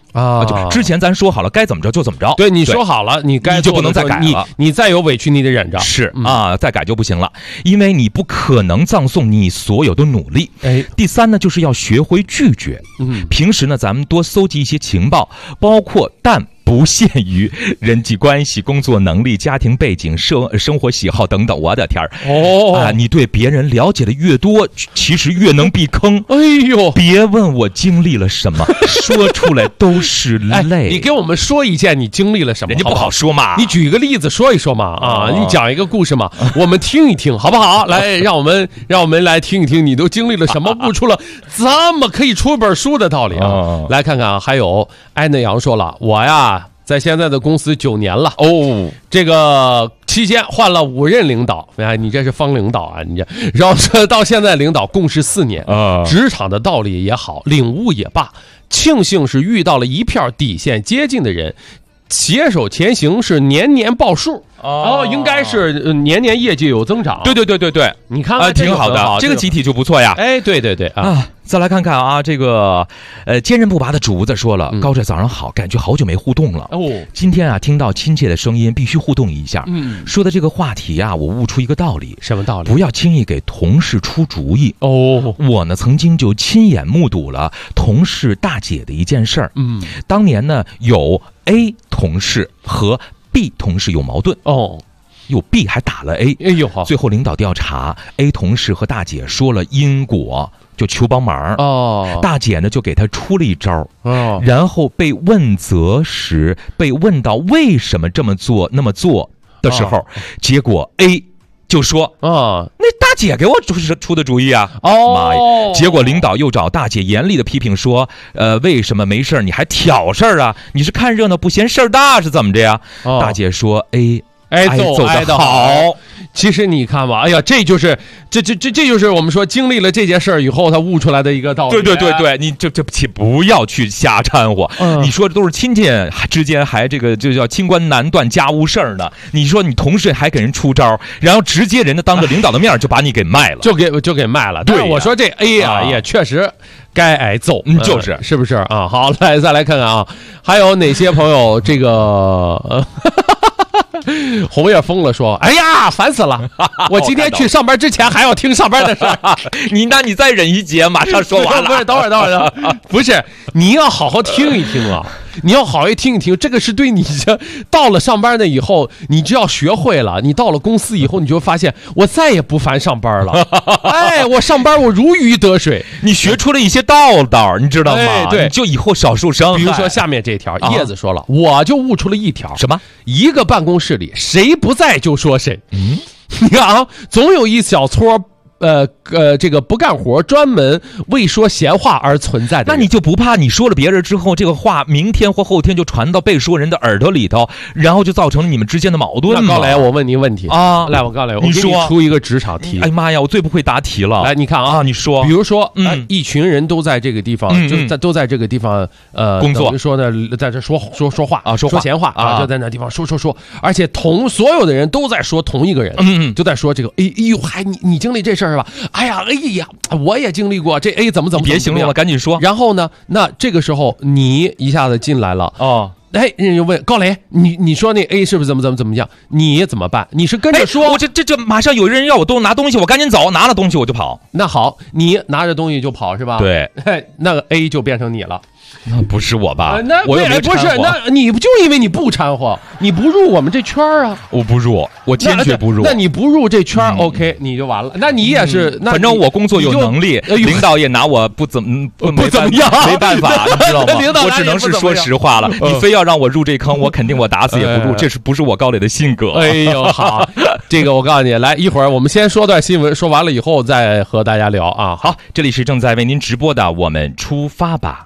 啊， 就之前咱说好了该怎么着就怎么着。 对，你说好了，你该就不能再改了。 你再有委屈你得忍着。 是啊，再改就不行了，因为你不可能葬送你所有的努力。第三呢，就是要学会拒绝。平时呢，咱们多搜集一些情报，包括但不限于人际关系、工作能力、家庭背景、生活喜好等等。我的天儿！你对别人了解的越多，其实越能避坑。 哎呦， 别问我经历了什么，说出来都是泪。 你给我们说一件你经历了什么， 人家不好说嘛。 你举一个例子说一说嘛。啊，你讲一个故事嘛，我们听一听，好不好？来，让我们来听一听，你都经历了什么，悟出了这么可以出本书的道理啊！来看看啊，还有艾内阳说了，我呀，在现在的公司9年了哦，这个期间换了5任领导，哎，你这是方领导啊，你这，然后到现在领导共事4年，职场的道理也好，领悟也罢，庆幸是遇到了一片底线接近的人，携手前行是年年报数。应该是年年业绩有增长。 对， 你看挺好的，这个集体就不错呀。 哎，对啊， 再来看看啊，这个坚韧不拔的竹子说了，高帅早上好，感觉好久没互动了哦。今天啊，听到亲切的声音，必须互动一下。说的这个话题啊，我悟出一个道理， 什么道理？ 不要轻易给同事出主意哦。 我呢曾经就亲眼目睹了同事大姐的一件事儿。当年呢有 A 同事和B 同事有矛盾哦， 有 B 还打了 A， 哎呦， 最后领导调查 A 同事和大姐说了因果，就求帮忙哦。大姐呢就给他出了一招哦，然后被问责时，被问到为什么这么做那么做的时候，结果 A 就说那大姐给我出的主意啊！妈呀！结果领导又找大姐严厉的批评说，为什么没事你还挑事儿啊？你是看热闹不嫌事儿大是怎么着呀？大姐说 A 挨揍的好。 其实你看吧，哎呀，这就是我们说经历了这件事儿以后，他悟出来的一个道理。 对，你这不要去瞎掺和。你说的都是亲戚之间，还这个就叫清官难断家务事儿呢。你说你同事还给人出招，然后直接人家当着领导的面就把你给卖了， 就给卖了。对，我说这 A 啊也确实该挨揍，是不是啊？好，再来看看啊，还有哪些朋友这个。红叶疯了说，哎呀烦死了，我今天去上班之前还要听上班的事那你再忍一节，马上说完了。 不是，等会儿不是，你要好好听一听啊，你要好好听一听，这个是对你到了上班呢以后，你就要学会了，你到了公司以后，你就会发现我再也不烦上班了。哎，我上班我如鱼得水， 你学出了一些道，你知道吗？ 对， 就以后少受伤害。 比如说下面这条，叶子说了，我就悟出了一条， 什么？ 一个办公室里谁不在就说谁。你看啊，总有一小撮这个不干活，专门为说闲话而存在的人。 那你就不怕你说了别人之后，这个话明天或后天就传到被说人的耳朵里头，然后就造成了你们之间的矛盾吗？ 高磊，我问你问题啊，来，我告诉你，我给你出一个职场题。 哎妈呀，我最不会答题了。 来，你看啊， 你说， 比如说，一群人都在这个地方，都在这个地方工作， 等于说呢，在这说话啊，说闲话啊，就在那地方说，而且所有的人都在说同一个人，就在说这个，哎呦，还你经历这事儿是吧？哎呀，我也经历过这 A 怎么别形容了，赶紧说。 然后呢，那这个时候你一下子进来了哦，哎，人就问高磊，你说那 A 是不是怎么样？你怎么办？你是跟着说， 我这马上有人要我拿东西，我赶紧走，拿了东西我就跑。 那好，你拿着东西就跑是吧？ 对， 那个 A 就变成你了。 那不是我吧？ 我又没不是，那你不就因为你不掺和，你不入我们这圈啊？ 我不入，我坚决不入。 那你不入这圈 ，OK， 你就完了。那你也是， 反正我工作有能力，领导也拿我不怎么样，没办法，你知道吗？我只能是说实话了。你非要让我入这坑，我肯定我打死也不入。这不是我高磊的性格？ 哎呦，好，这个我告诉你，来一会儿我们先说段新闻，说完了以后再和大家聊啊。 好，这里是正在为您直播的，我们出发吧。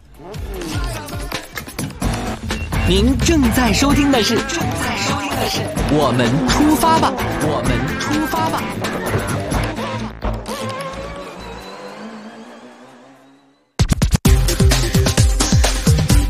您正在收听的是我们出发吧，我们出发吧。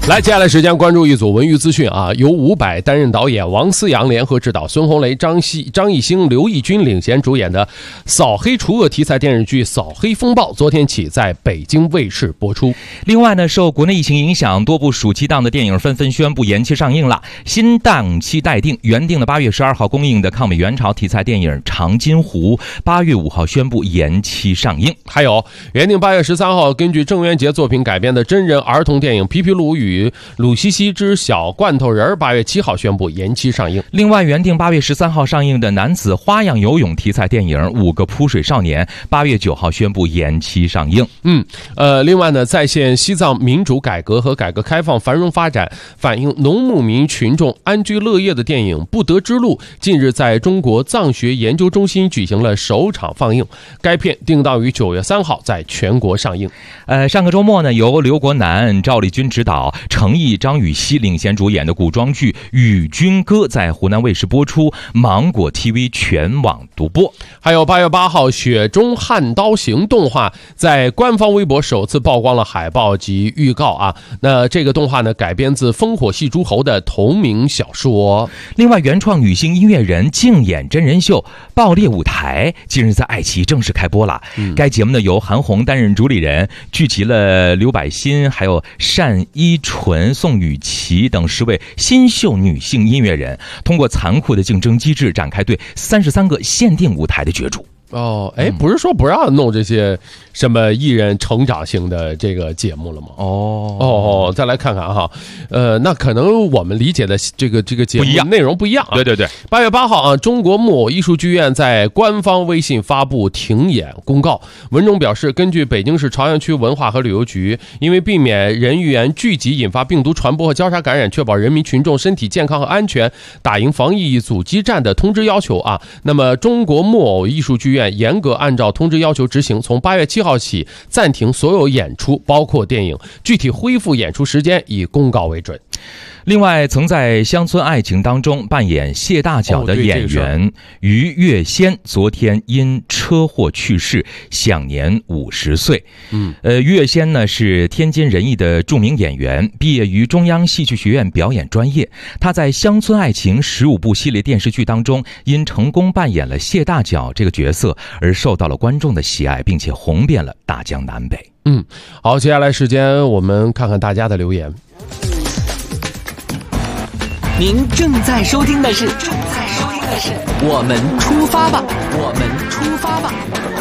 来，接下来时间关注一组文娱资讯啊，由伍佰担任导演，王思洋联合执导，孙红雷、张艺兴、刘奕君领衔主演的扫黑除恶题材电视剧《扫黑风暴》昨天起在北京卫视播出。 另外呢，受国内疫情影响，多部暑期档的电影纷纷宣布延期上映了。新档期待定，原定的8月12号公映的抗美援朝题材电影《长津湖》8月5号宣布延期上映。 还有原定8月13号根据郑渊洁作品改编的真人儿童电影《皮皮鲁与鲁西西之小罐头人》8月7号宣布延期上映。 另外，原定8月13号上映的男子花样游泳题材电影《5个扑水少年》8月9号宣布延期上映。 另外呢，再现西藏民主改革和改革开放繁荣发展，反映农牧民群众安居乐业的电影《不得之路》近日在中国藏学研究中心举行了首场放映，该片定档于9月3号在全国上映。 上个周末呢，由刘国南、赵丽君执导，程毅、张雨绮领衔主演的古装剧《与君歌》在湖南卫视播出，芒果 TV 全网独播。 还有8月8号《雪中悍刀行》动画在官方微博首次曝光了海报及预告啊。那这个动画呢，改编自烽火戏诸侯的同名小说。 另外，原创女性音乐人竞演真人秀《爆裂舞台》近日在爱奇艺正式开播了。该节目呢由韩红担任主理人，聚集了刘柏辛、还有单依纯、宋雨琦等10位新秀女性音乐人，通过残酷的竞争机制展开对33个限定舞台的角逐。 不是说不让弄这些什么艺人成长型的这个节目了吗？再来看看哈，那可能我们理解的这个节目内容不一样啊。 对 ，8月8号啊，中国木偶艺术剧院在官方微信发布停演公告，文中表示，根据北京市朝阳区文化和旅游局，因为避免人员聚集引发病毒传播和交叉感染，确保人民群众身体健康和安全，打赢防疫阻击战的通知要求啊，那么中国木偶艺术剧院严格按照通知要求执行，从8月7号起暂停所有演出，包括电影，具体恢复演出时间以公告为准。 另外，曾在《乡村爱情》当中扮演谢大脚的演员于月仙昨天因车祸去世，享年50岁。于月仙呢是天津人艺的著名演员，毕业于中央戏剧学院表演专业。他在《乡村爱情》15部系列电视剧当中，因成功扮演了谢大脚这个角色而受到了观众的喜爱，并且红遍了大江南北。 好，接下来时间我们看看大家的留言。 您正在收听的是我们出发吧，我们出发吧。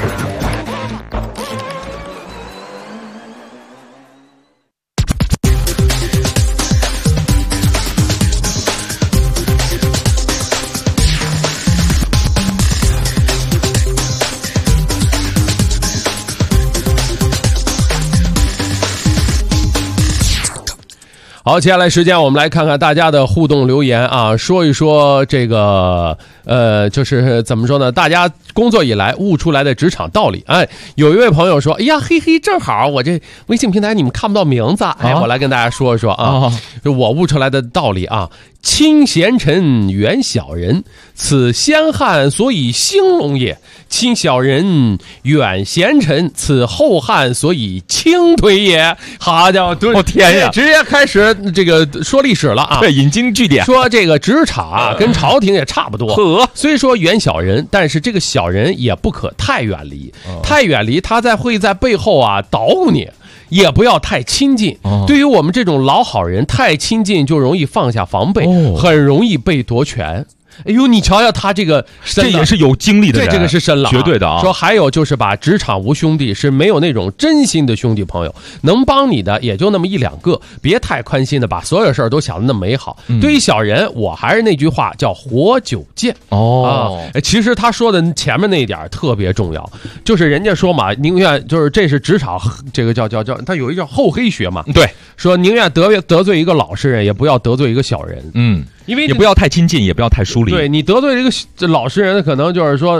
好，接下来时间我们来看看大家的互动留言啊，说一说这个就是怎么说呢？大家工作以来悟出来的职场道理。有一位朋友说：“哎呀，嘿嘿，正好我这微信平台你们看不到名字，我来跟大家说一说啊，就我悟出来的道理啊。亲贤臣，远小人，此先汉所以兴隆也；亲小人，远贤臣，此后汉所以倾颓也。”好家伙， 天呀， 直接开始这个说历史了啊！ 对，引经据典， 说这个职场啊，跟朝廷也差不多。虽说远小人，但是这个小人也不可太远离，太远离他会在背后啊捣鼓你。也不要太亲近，对于我们这种老好人，太亲近就容易放下防备，很容易被夺权。哎呦，你瞧瞧他这个深了， 这也是有经历的人， 对，这个是深了， 绝对的啊。 说还有就是吧，职场无兄弟，是没有那种真心的兄弟朋友，能帮你的也就那么1-2个，别太宽心的把所有事儿都想得那么美好。对于小人，我还是那句话，叫活久见。其实他说的前面那一点特别重要，就是人家说嘛，宁愿就是这是职场这个叫他有一叫厚黑学嘛， 对， 说宁愿得罪一个老实人，也不要得罪一个小人。 因为也不要太亲近，也不要太疏离。 对，你得罪这个老实人，可能就是说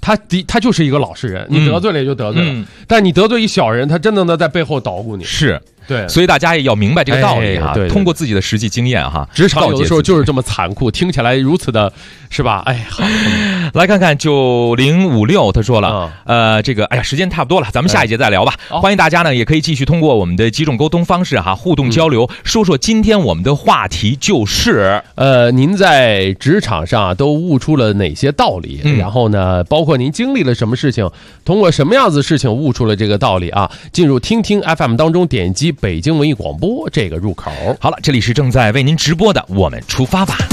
他就是一个老实人，你得罪了也就得罪了，但你得罪一小人，他真的能在背后捣鼓你。 是。 对， 所以大家也要明白这个道理哈， 对， 通过自己的实际经验哈， 职场有的时候就是这么残酷，听起来如此的，是吧？哎，好， 来看看9056他说了，这个哎呀，时间差不多了，咱们下一节再聊吧。欢迎大家呢，也可以继续通过我们的几种沟通方式哈，互动交流，说说今天我们的话题就是， 您在职场上都悟出了哪些道理？然后呢，包括您经历了什么事情，通过什么样子的事情悟出了这个道理啊？进入听听 FM 当中，点击北京文艺广播这个入口。 好了，这里是正在为您直播的，我们出发吧。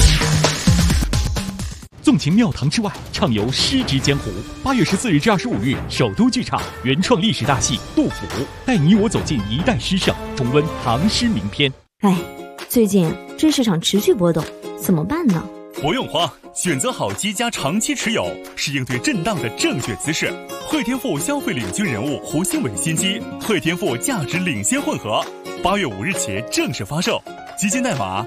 纵情庙堂之外，畅游诗之江湖。8月14日至25日，首都剧场原创历史大戏《杜甫》，带你我走进一代诗圣，重温唐诗名篇。 哎，最近这市场持续波动，怎么办呢？ 不用慌，选择好机加长期持有是应对震荡的正确姿势。汇添富消费领军人物胡新伟新机汇添富价值领先混合，8月5日起正式发售，基金代码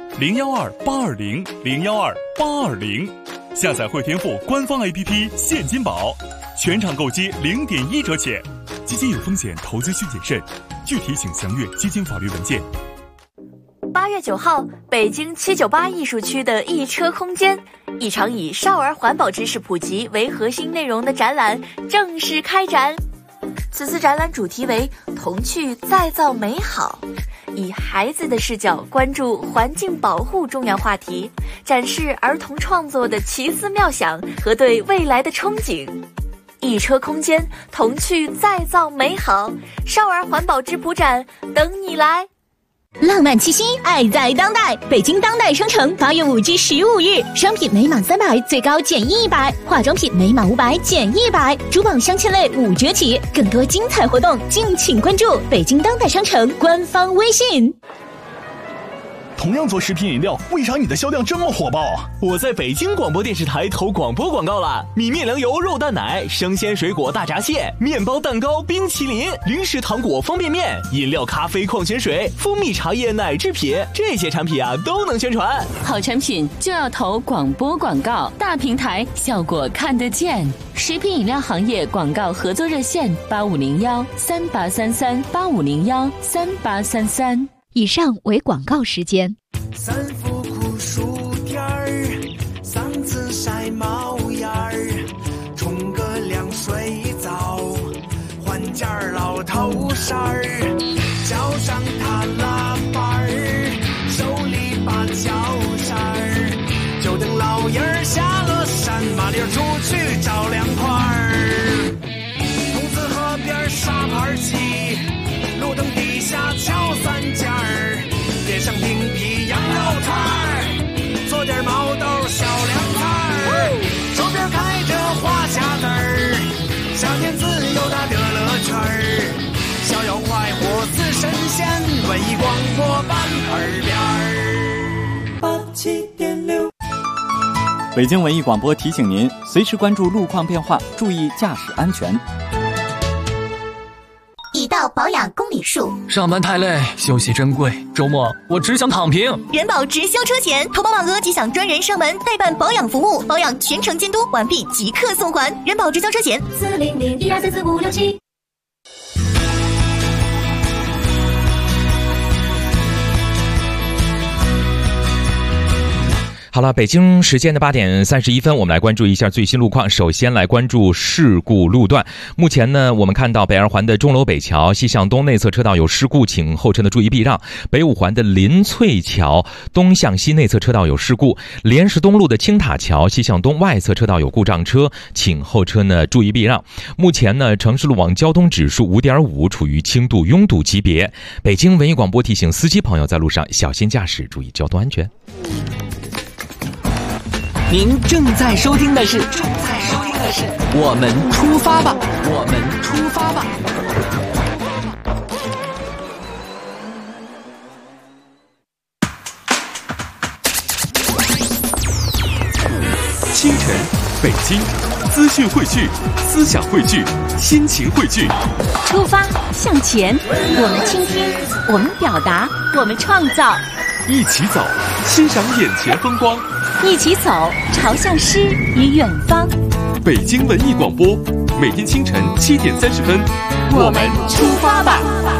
012820012820，下载汇添富官方 APP 现金宝，全场购机0.1折起。基金有风险，投资需谨慎，具体请详阅基金法律文件。 8月9号，北京798艺术区的一车空间，一场以少儿环保知识普及为核心内容的展览正式开展。此次展览主题为童趣再造美好，以孩子的视角关注环境保护重要话题，展示儿童创作的奇思妙想和对未来的憧憬。一车空间，童趣再造美好，少儿环保质朴展等你来。 浪漫气息，爱在当代。北京当代商城8月5至15日，商品每满300最高减100，化妆品每满500减100，珠宝镶嵌类5折起。更多精彩活动，敬请关注北京当代商城官方微信。 同样做食品饮料，为啥你的销量这么火爆啊？我在北京广播电视台投广播广告了，米面粮油肉蛋奶、生鲜水果大闸蟹、面包蛋糕、冰淇淋、零食糖果方便面、饮料咖啡矿泉水、蜂蜜茶叶奶制品，这些产品啊都能宣传。 好产品就要投广播广告，大平台效果看得见。食品饮料行业广告合作热线8501383385013833。 以上为广告时间。 3伏酷暑天儿，嗓子晒冒烟儿，冲个凉水澡，换件老头衫儿，脚上踏拉板儿，手里把脚扇儿，就等老爷儿下了山，麻溜出去找凉快儿。桐子河边沙盘棋，路灯底下敲3件儿，点上冰皮羊肉串儿，做点毛豆小凉菜儿，手边开着花匣子儿，夏天自由的乐乐圈儿，逍遥快活似神仙，文艺广播版耳边儿。87.6。 北京文艺广播提醒您，随时关注路况变化，注意驾驶安全。 已到保养公里数， 上班太累，休息珍贵，周末我只想躺平。 人保直销车险，投保满额即享专人上门代办保养服务，保养全程监督，完毕即刻送还。人保直销车险40012344567。 好了，北京时间的8点31分，我们来关注一下最新路况。首先来关注事故路段。目前呢，我们看到北二环的钟楼北桥西向东内侧车道有事故，请后车呢注意避让。北五环的林翠桥东向西内侧车道有事故。莲石东路的青塔桥西向东外侧车道有故障车，请后车呢注意避让。目前呢，城市路网交通指数5.5，处于轻度拥堵级别。北京文艺广播提醒司机朋友在路上小心驾驶，注意交通安全。 您正在收听的是我们出发吧，我们出发吧。 清晨，北京，资讯汇聚，思想汇聚，心情汇聚。 出发向前，我们倾听，我们表达，我们创造。 一起走，欣赏眼前风光。 一起走，朝向诗与远方。 北京文艺广播，每天清晨7点30分， 我们出发吧。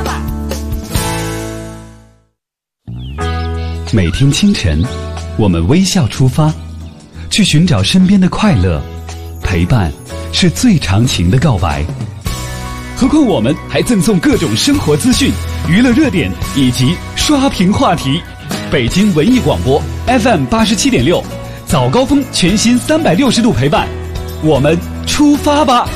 每天清晨，我们微笑出发，去寻找身边的快乐。陪伴是最长情的告白。何况我们还赠送各种生活资讯、娱乐热点以及刷屏话题。北京文艺广播 FM 87.6，早高峰全新360度陪伴，我们出发吧。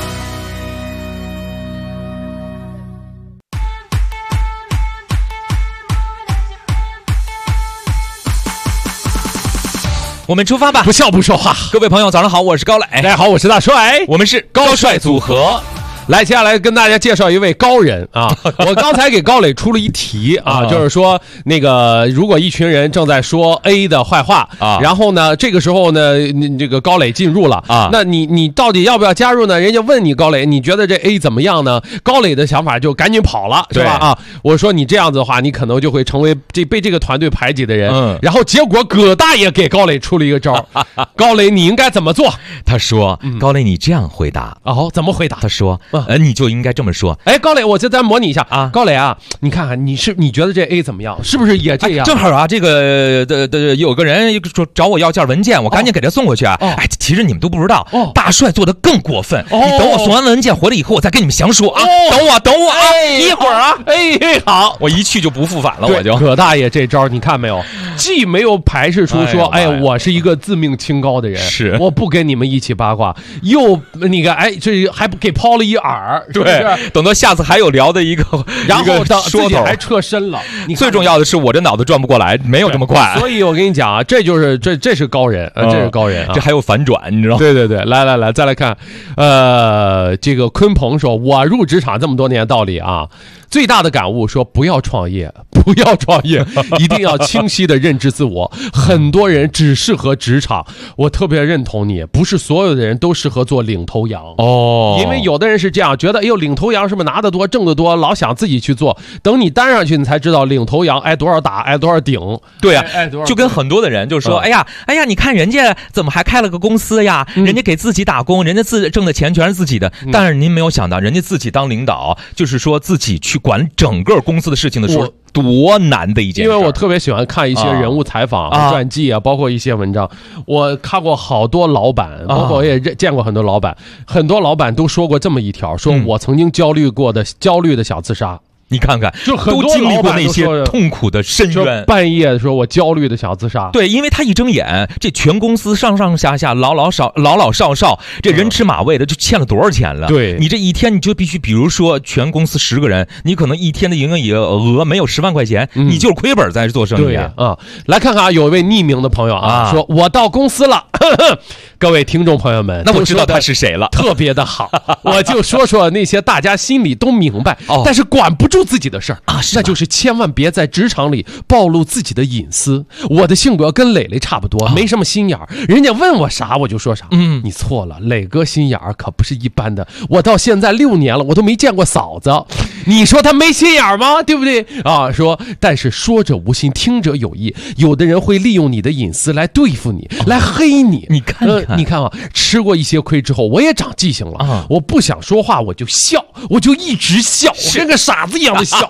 我们出发吧， 不笑不说话。 各位朋友早上好，我是高磊。 大家好，我是大帅， 我们是高帅组合。 来，接下来跟大家介绍一位高人啊！我刚才给高磊出了一题啊，就是说那个如果一群人正在说 A 的坏话啊，然后呢，这个时候呢，这个高磊进入了啊，那你到底要不要加入呢？人家问你高磊，你觉得这 A 怎么样呢？高磊的想法就赶紧跑了，是吧？啊，我说你这样子的话，你可能就会成为被这个团队排挤的人。然后结果葛大爷给高磊出了一个招，高磊你应该怎么做？ 他说：“高磊，你这样回答。” 哦，怎么回答？ 他说。你就应该这么说。 哎，高磊，我再模拟一下啊。高磊啊，你看看，你觉得这 A 怎么样？是不是也这样？ 正好啊，这个有个人说找我要件文件，我赶紧给他送过去啊。哎，其实你们都不知道，大帅做的更过分。你等我送完文件回来以后，我再跟你们详说啊。等我啊，一会儿啊。 哎，好， 我一去就不复返了，我就。 葛大爷这招你看没有？既没有排斥出说，哎，我是一个自命清高的人， 是我不跟你们一起八卦，又你看，哎，这还给抛了一饵。 对，等到下次还有聊的一个， 然后自己还撤身了。 最重要的是，我这脑子转不过来，没有这么快。 所以我跟你讲啊，这是高人，这是高人啊， 这还有反转，你知道吗？ 对，来，再来看，这个鲲鹏说，我入职场这么多年，道理啊，最大的感悟说，不要创业，一定要清晰的认知自我。很多人只适合职场，我特别认同你，不是所有的人都适合做领头羊哦，因为有的人是这样觉得，哎呦，领头羊是不是拿得多挣得多，老想自己去做，等你担上去你才知道领头羊挨多少打，挨多少顶。 对啊，就跟很多的人就说，哎呀，你看人家怎么还开了个公司呀，人家给自己打工，人家挣的钱全是自己的。但是您没有想到，人家自己当领导，就是说自己去管整个公司的事情的时候，多难的一件事。 因为我特别喜欢看一些人物采访、传记啊，包括一些文章。我看过好多老板，包括我也见过很多老板，很多老板都说过这么一条，说我曾经焦虑的想自杀。 你看看， 就很多都经历过那些痛苦的深渊。 半夜的时候，我焦虑的想自杀。 对，因为他一睁眼，这全公司上上下下、老老少少，这人吃马喂的，就欠了多少钱了？ 对， 你这一天你就必须，比如说全公司10个人，你可能一天的营业额没有10万块钱，你就是亏本在做生意啊。来看看啊，有一位匿名的朋友啊，说我到公司了。各位听众朋友们， 那我知道他是谁了， 特别的好。我就说那些大家心里都明白，但是管不住自己的事儿啊，那就是千万别在职场里暴露自己的隐私。我的性格跟磊磊差不多，没什么心眼儿，人家问我啥我就说啥。你错了，磊哥心眼儿可不是一般的，我到现在6年了，我都没见过嫂子。你说他没心眼儿吗？对不对啊？说，但是说者无心，听者有意。有的人会利用你的隐私来对付你，来黑你。 你看你看啊，吃过一些亏之后，我也长记性了。我不想说话，我就笑，我就一直笑，我跟个傻子一样的笑。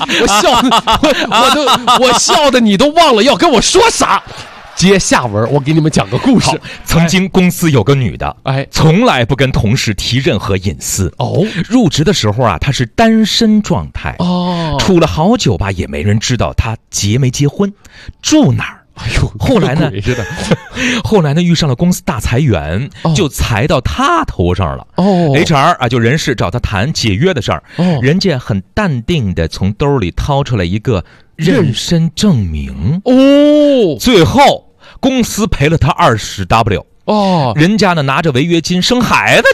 我笑的你都忘了要跟我说啥。接下文，我给你们讲个故事。 曾经公司有个女的，从来不跟同事提任何隐私。入职的时候啊，她是单身状态。处了好久吧，也没人知道她结没结婚，住哪儿。后来呢，遇上了公司大裁员，就裁到他头上了。HR 啊，就人事找他谈解约的事儿。人家很淡定的从兜里掏出来一个妊娠证明。最后公司赔了他20W。人家呢拿着违约金生孩子去了。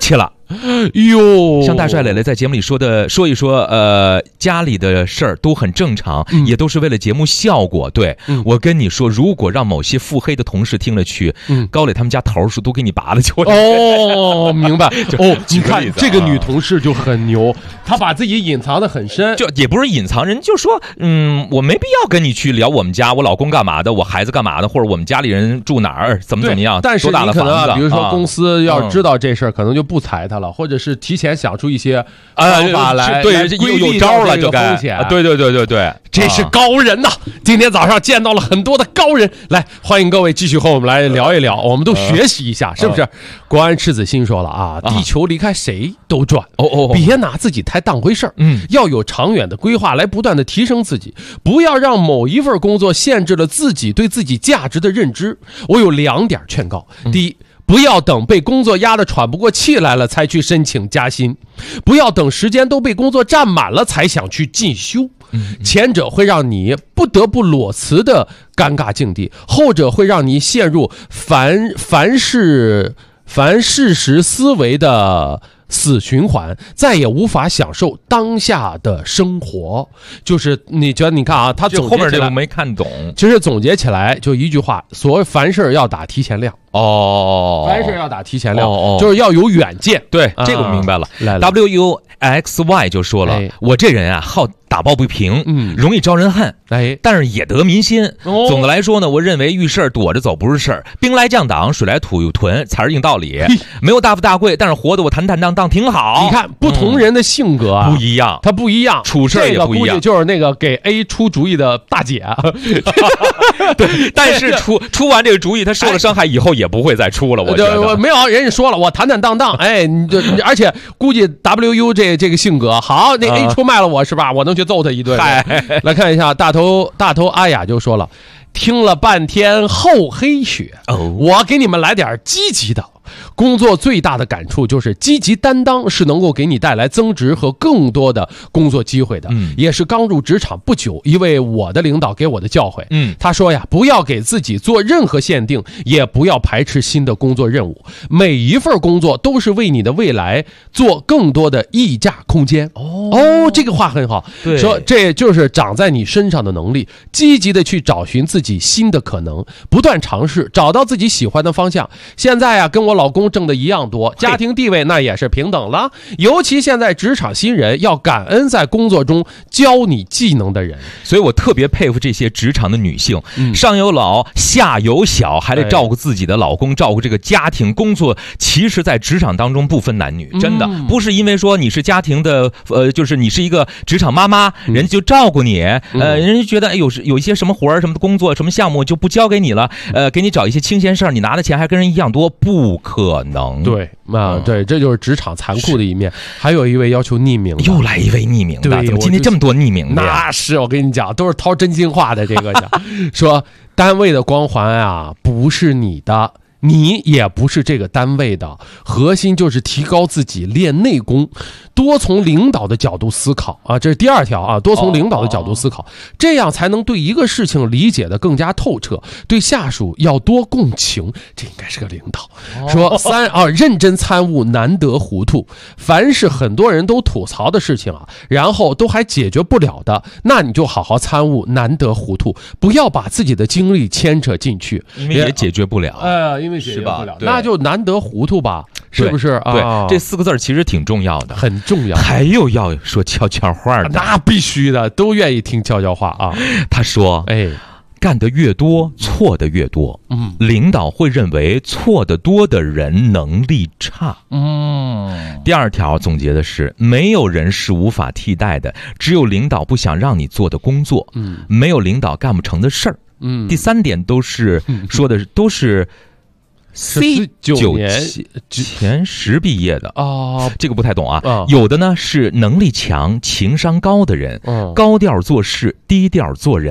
哟， 像大帅磊磊在节目里说一说，家里的事儿都很正常，也都是为了节目效果。对，我跟你说，如果让某些腹黑的同事听了去，高磊他们家头是都给你拔了去。 哦，明白。哦，你看这个女同事就很牛，她把自己隐藏得很深， 就也不是隐藏，人就说，我没必要跟你去聊我们家，我老公干嘛的，我孩子干嘛的，或者我们家里人住哪儿，怎么样， 但是多大的房子。 你可能比如说公司要知道这事儿，可能就不裁他了，或者是提前想出一些方法来， 对，有招了，就该对， 这是高人呐！今天早上见到了很多的高人，来欢迎各位继续和我们来聊一聊，我们都学习一下，是不是？国安赤子心说了啊，地球离开谁都转，别拿自己太当回事儿，要有长远的规划来不断的提升自己，不要让某一份工作限制了自己对自己价值的认知。我有2点劝告，第一，不要等被工作压得喘不过气来了才去申请加薪，不要等时间都被工作占满了才想去进修，前者会让你不得不裸辞的尴尬境地，后者会让你陷入凡事实思维的死循环，再也无法享受当下的生活。就是你觉得，你看啊，他总结起来， 后面这个没看懂。 其实总结起来就一句话：所谓凡事要打提前量。凡事要打提前量，就是要有远见。 对，这个我明白了。WUXY 就说了，我这人啊，好打抱不平，容易招人恨，但是也得民心。总的来说呢，我认为遇事儿躲着走不是事儿，兵来将挡，水来土屯才是硬道理。没有大富大贵，但是活得我坦坦荡荡挺好。 你看不同人的性格啊， 不一样， 他不一样， 处事也不一样。 这个估计就是那个给 A 出主意的大姐。 对，但是出完这个主意，他受了伤害以后也不会再出了。我觉得没有，人家说了，我坦坦荡荡，而且估计 WU 这个性格好，那 A 出卖了我是吧？我能去揍他一顿。来看一下大头阿雅就说了，听了半天厚黑学，我给你们来点积极的。工作最大的感触就是积极担当是能够给你带来增值和更多的工作机会的，也是刚入职场不久一位我的领导给我的教诲。他说呀，不要给自己做任何限定，也不要排斥新的工作任务，每一份工作都是为你的未来做更多的溢价空间。这个话很好，说这就是长在你身上的能力，积极的去找寻自己新的可能，不断尝试，找到自己喜欢的方向。现在啊，跟我老公挣的一样多，家庭地位那也是平等了。尤其现在职场新人要感恩在工作中教你技能的人， 所以我特别佩服这些职场的女性，上有老下有小，还得照顾自己的老公，照顾这个家庭工作。其实在职场当中不分男女，真的不是因为说你是家庭的就是你是一个职场妈妈，人家就照顾你，人家觉得有一些什么活儿什么的工作什么项目就不交给你了，给你找一些清闲事儿，你拿的钱还跟人一样多，不可能。 对对，这就是职场残酷的一面。还有一位要求匿名， 又来一位匿名的，怎么今天这么多匿名的？ 那是我跟你讲，都是掏真心话的。这个说单位的光环啊，不是你的，你也不是这个单位的，核心就是提高自己，练内功，多从领导的角度思考啊，这是第二条啊，多从领导的角度思考，这样才能对一个事情理解的更加透彻。对下属要多共情，这应该是个领导。说认真参悟，难得糊涂。凡是很多人都吐槽的事情啊，然后都还解决不了的，那你就好好参悟，难得糊涂，不要把自己的精力牵扯进去， 因为也解决不了。 因为解决不了，那就难得糊涂吧，是不是？ 对，这4个字其实挺重要的， 很重要。 还有要说悄悄话的， 那必须的，都愿意听悄悄话啊。 他说，干得越多，错的越多。领导会认为错得多的人能力差。第二条总结的是，没有人是无法替代的，只有领导不想让你做的工作。没有领导干不成的事儿。第3点都是说的都是。C9年前10毕业的啊，这个不太懂啊。有的呢是能力强、情商高的人，高调做事，低调做人，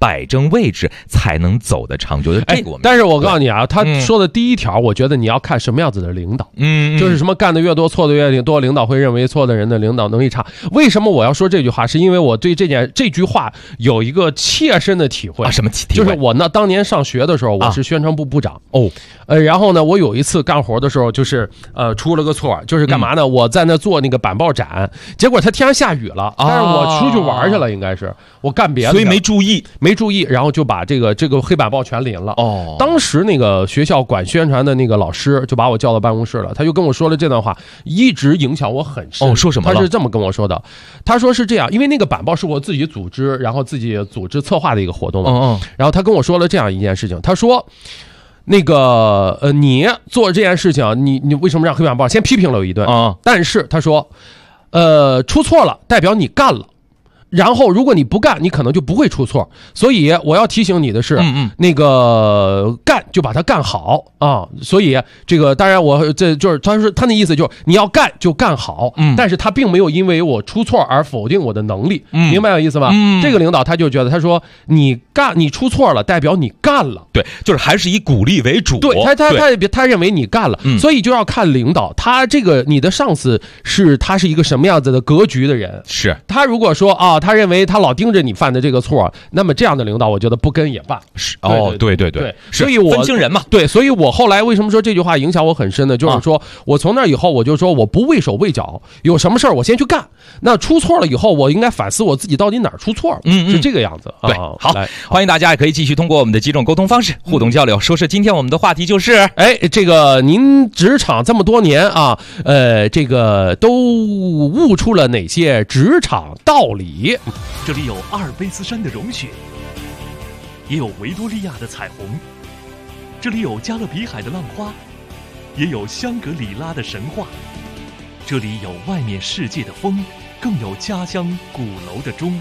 摆正位置，才能走得长久。这个我们， 但是我告诉你啊，他说的第一条，我觉得你要看什么样子的领导，就是什么干的越多，错的越多，领导会认为错的人的领导能力差。为什么我要说这句话？是因为我对这句话有一个切身的体会。 什么体会？ 就是我呢，当年上学的时候，我是宣传部部长然后呢，我有一次干活的时候，就是出了个错，就是干嘛呢？我在那做那个板报展，结果他天上下雨了，但是我出去玩去了，应该是我干别的， 所以没注意， 然后就把这个黑板报全淋了。当时那个学校管宣传的那个老师就把我叫到办公室了，他就跟我说了这段话，一直影响我很深。 说什么了？ 他是这么跟我说的，他说是这样，因为那个板报是我自己组织，然后自己组织策划的一个活动嘛。然后他跟我说了这样一件事情，他说那个你做这件事情，你为什么让黑板报？先批评了我一顿但是他说出错了代表你干了，然后如果你不干，你可能就不会出错。所以我要提醒你的是，那个干就把它干好啊。所以这个当然我这就是他说他的意思就是你要干就干好，但是他并没有因为我出错而否定我的能力，明白我意思吗？这个领导他就觉得他说你出错了代表你干了， 对，就是还是以鼓励为主。 对，他认为你干了，所以就要看领导他这个你的上司他是一个什么样子的格局的人。 是他如果说他认为他老盯着你犯的这个错，那么这样的领导我觉得不跟也罢。对，所以我分清人嘛。 对，所以我后来为什么说这句话影响我很深呢？就是说我从那以后我就说我不畏手畏脚，有什么事儿我先去干，那出错了以后我应该反思我自己到底哪儿出错了，是这个样子。 对，好，欢迎大家也可以继续通过我们的几种沟通方式互动交流。说是今天我们的话题就是这个您职场这么多年啊，这个都悟出了哪些职场道理？ 这里有阿尔卑斯山的融雪，也有维多利亚的彩虹，这里有加勒比海的浪花，也有香格里拉的神话，这里有外面世界的风，更有家乡鼓楼的钟。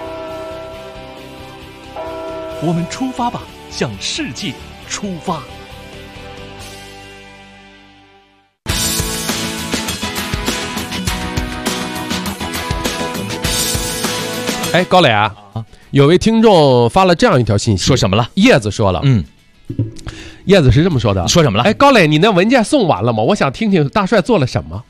我们出发吧，向世界出发。 高磊啊，有位听众发了这样一条信息， 说什么了？ 叶子说了，叶子是这么说的， 说什么了？ 高磊，你那文件送完了吗？我想听听大帅做了什么。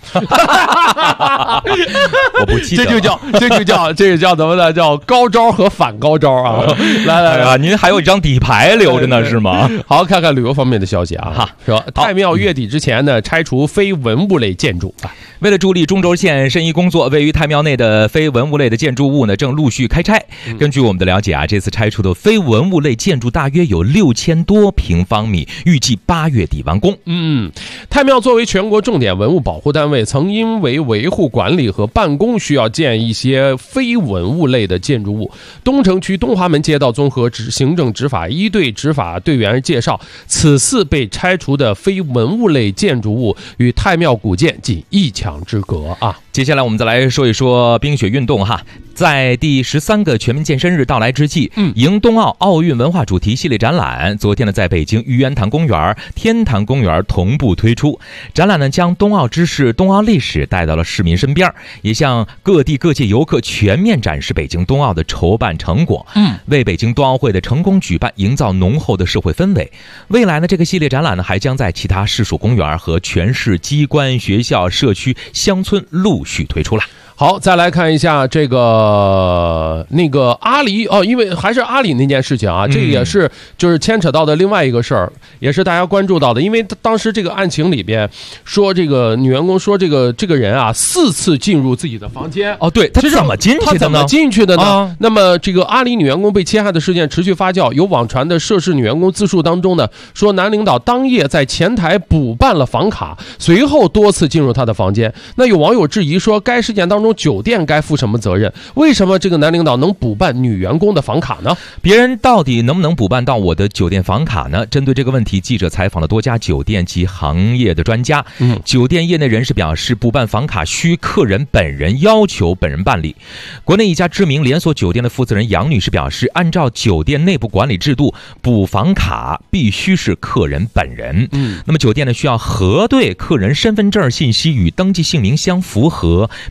我不记得， 这就叫怎么呢？叫高招和反高招啊！来， 您还有一张底牌留着呢，是吗？ 好，看看旅游方面的消息啊。说太庙月底之前呢，拆除非文物类建筑。 为了助力中轴线申遗工作，位于太庙内的非文物类的建筑物呢，正陆续开拆。根据我们的了解啊，这次拆除的非文物类建筑大约有6000多平方米，预计8月底完工。 太庙作为全国重点文物保护单位，曾因为维护管理和办公需要建一些非文物类的建筑物。东城区东华门街道综合行政执法一队执法队员介绍，此次被拆除的非文物类建筑物与太庙古建仅1墙之隔啊。 接下来我们再来说一说冰雪运动哈。在第13个全民健身日到来之际，迎冬奥奥运文化主题系列展览昨天呢在北京玉渊潭公园、天坛公园同步推出。展览呢将冬奥知识、冬奥历史带到了市民身边，也向各地各界游客全面展示北京冬奥的筹办成果，为北京冬奥会的成功举办营造浓厚的社会氛围。未来呢这个系列展览呢还将在其他市属公园和全市机关、学校、社区、乡村陆续推出了。 好，再来看一下这个阿里因为还是阿里那件事情啊，这个也是就是牵扯到的另外一个事儿，也是大家关注到的。因为当时这个案情里边说，这个女员工说这个人啊4次进入自己的房间。 对，他怎么进去的呢？ 那么这个阿里女员工被侵害的事件持续发酵，有网传的涉事女员工自述当中呢，说男领导当夜在前台补办了房卡，随后多次进入他的房间。那有网友质疑说，该事件当中酒店该负什么责任？为什么这个男领导能补办女员工的房卡呢？ 别人到底能不能补办到我的酒店房卡呢？针对这个问题，记者采访了多家酒店及行业的专家。酒店业内人士表示，补办房卡需客人本人要求本人办理。国内一家知名连锁酒店的负责人杨女士表示，按照酒店内部管理制度，补房卡必须是客人本人。那么酒店呢需要核对客人身份证信息与登记姓名相符合，并且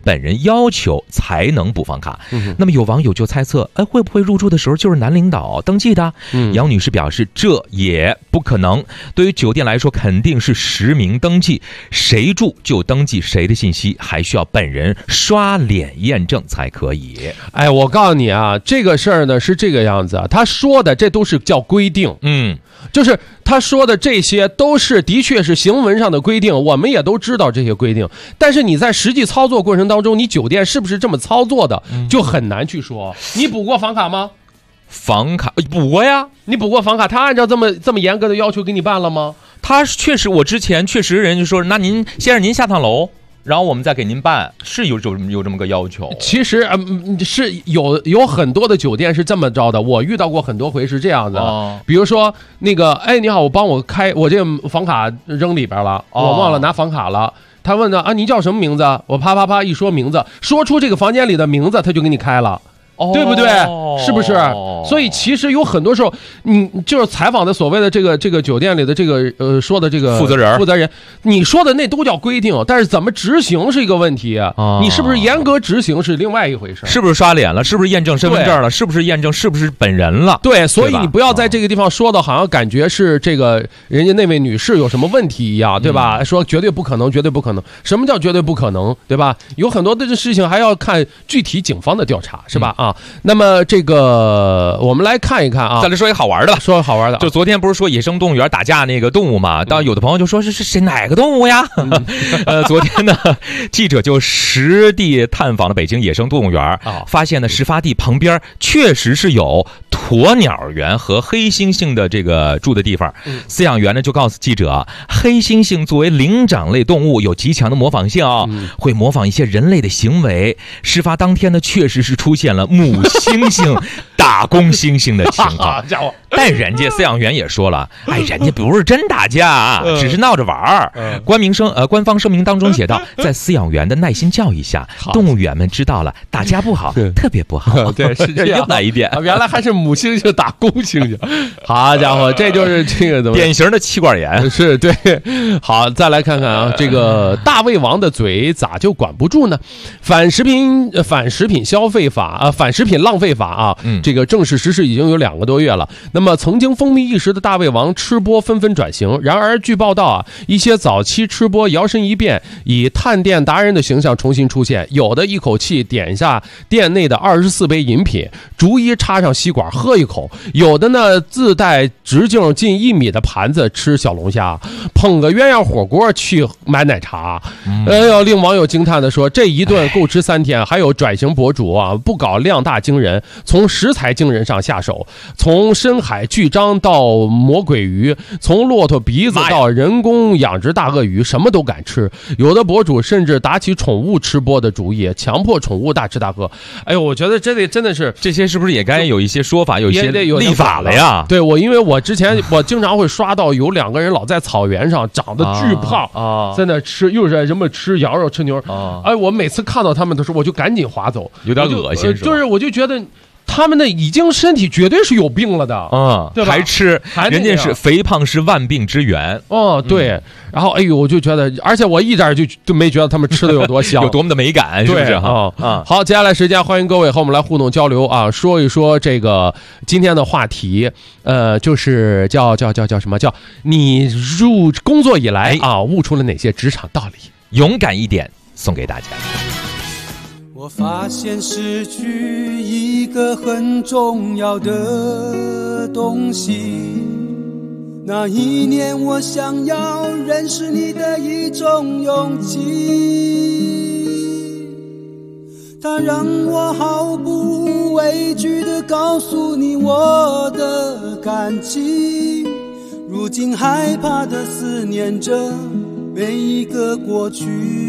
本人要求才能补房卡。那么有网友就猜测，会不会入住的时候就是男领导登记的？杨女士表示，这也不可能。对于酒店来说，肯定是实名登记，谁住就登记谁的信息，还需要本人刷脸验证才可以。 我告诉你啊，这个事儿呢是这个样子啊，他说的这都是叫规定，就是他说的这些都是的确是行文上的规定，我们也都知道这些规定，但是你在实际操作过程当中，你酒店是不是这么操作的，就很难去说。你补过房卡吗？ 房卡补过呀， 你补过房卡，他按照这么严格的要求给你办了吗？ 他确实，我之前确实人就说，那您先生您下趟楼，然后我们再给您办，是有这么个要求。 其实是有很多的酒店是这么着的，我遇到过很多回是这样的。比如说那个，你好，我帮我开，我这个房卡扔里边了，我忘了拿房卡了。他问呢，您叫什么名字？我啪啪啪一说名字，说出这个房间里的名字，他就给你开了。对不对？是不是？所以其实有很多时候，你就是采访的所谓的这个酒店里的这个说的这个负责人，你说的那都叫规定，但是怎么执行是一个问题啊。你是不是严格执行是另外一回事？ 是不是刷脸了？是不是验证身份证了？是不是验证是不是本人了？ 对，所以你不要在这个地方说的好像感觉是这个人家那位女士有什么问题一样，对吧？说绝对不可能，绝对不可能。什么叫绝对不可能？对吧？有很多的这事情还要看具体警方的调查，是吧？那么这个我们来看一看啊， 再来说一个好玩的吧。 说好玩的， 就昨天不是说野生动物园打架那个动物嘛？当有的朋友就说是哪个动物呀？昨天呢，记者就实地探访了北京野生动物园，发现呢事发地旁边确实是有鸵鸟园和黑猩猩的这个住的地方。饲养员呢就告诉记者，黑猩猩作为灵长类动物有极强的模仿性会模仿一些人类的行为。事发当天呢，确实是出现了母猩猩打公猩猩的情况。但人家饲养员也说了，人家不是真打架，只是闹着玩儿。官方声明当中写道，在饲养员的耐心教育下，动物园们知道了打架不好，特别不好。 对，是这样。 又来一遍， 原来还是母猩猩打公猩猩。好家伙，这就是这个怎么典型的气管炎。 是对。好，再来看看啊，这个大胃王的嘴咋就管不住呢？反食品消费法反食品浪费法啊，这个正式实施已经有2个多月了。那么曾经风靡一时的大胃王吃播纷纷转型，然而据报道啊，一些早期吃播摇身一变，以探店达人的形象重新出现，有的一口气点下店内的24杯饮品，逐一插上吸管喝一口，有的呢自带直径近1米的盘子吃小龙虾，捧个鸳鸯火锅去买奶茶。令网友惊叹的说，这一顿够吃3天。还有转型博主啊，不搞量大惊人，从食材惊人上下手，从深海巨章到魔鬼鱼，从骆驼鼻子到人工养殖大鳄鱼，什么都敢吃。有的博主甚至打起宠物吃播的主意，强迫宠物大吃大喝。我觉得真的是这些是不是也该有一些说法，有一些立法了呀？ 对，因为我之前我经常会刷到有2个人老在草原上长得巨胖在那吃，又是什么吃羊肉吃牛肉我每次看到他们的时候，我就赶紧划走， 有点恶心， 就是我就觉得他们的已经身体绝对是有病了的，对吧？ 还吃，人家是肥胖是万病之源， 对。然后我就觉得，而且我一点就没觉得他们吃的有多香， 有多么的美感，是不是？ 好，接下来时间欢迎各位和我们来互动交流啊，说一说这个今天的话题，就是叫什么？叫你入工作以来悟出了哪些职场道理？ 勇敢一点，送给大家。 我发现失去一个很重要的东西，那一年我想要认识你的一种勇气，它让我毫不畏惧地告诉你我的感激，如今害怕地思念着每一个过去，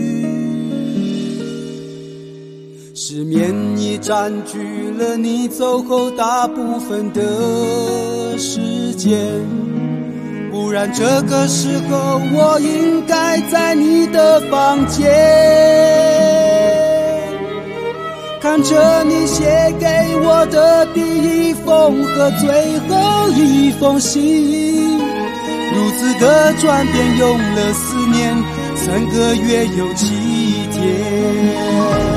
失眠已占据了你走后大部分的时间，不然这个时候我应该在你的房间，看着你写给我的第一封和最后一封信，如此的转变用了4年3个月又7天。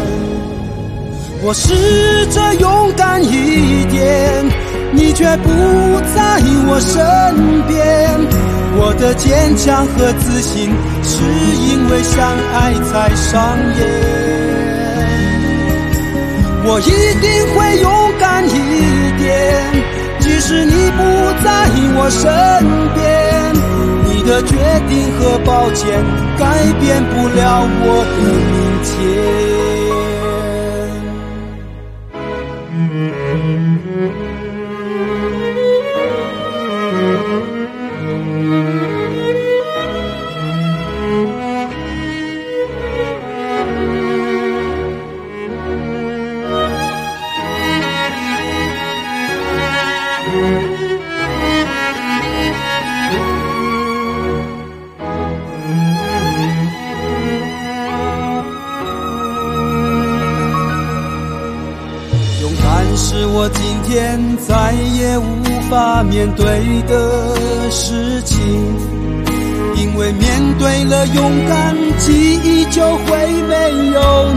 我试着勇敢一点，你却不在我身边。我的坚强和自信是因为相爱才上演，我一定会勇敢一点，即使你不在我身边，你的决定和抱歉改变不了我的明天。是我今天再也无法面对的事情，因为面对了勇敢，记忆就会没有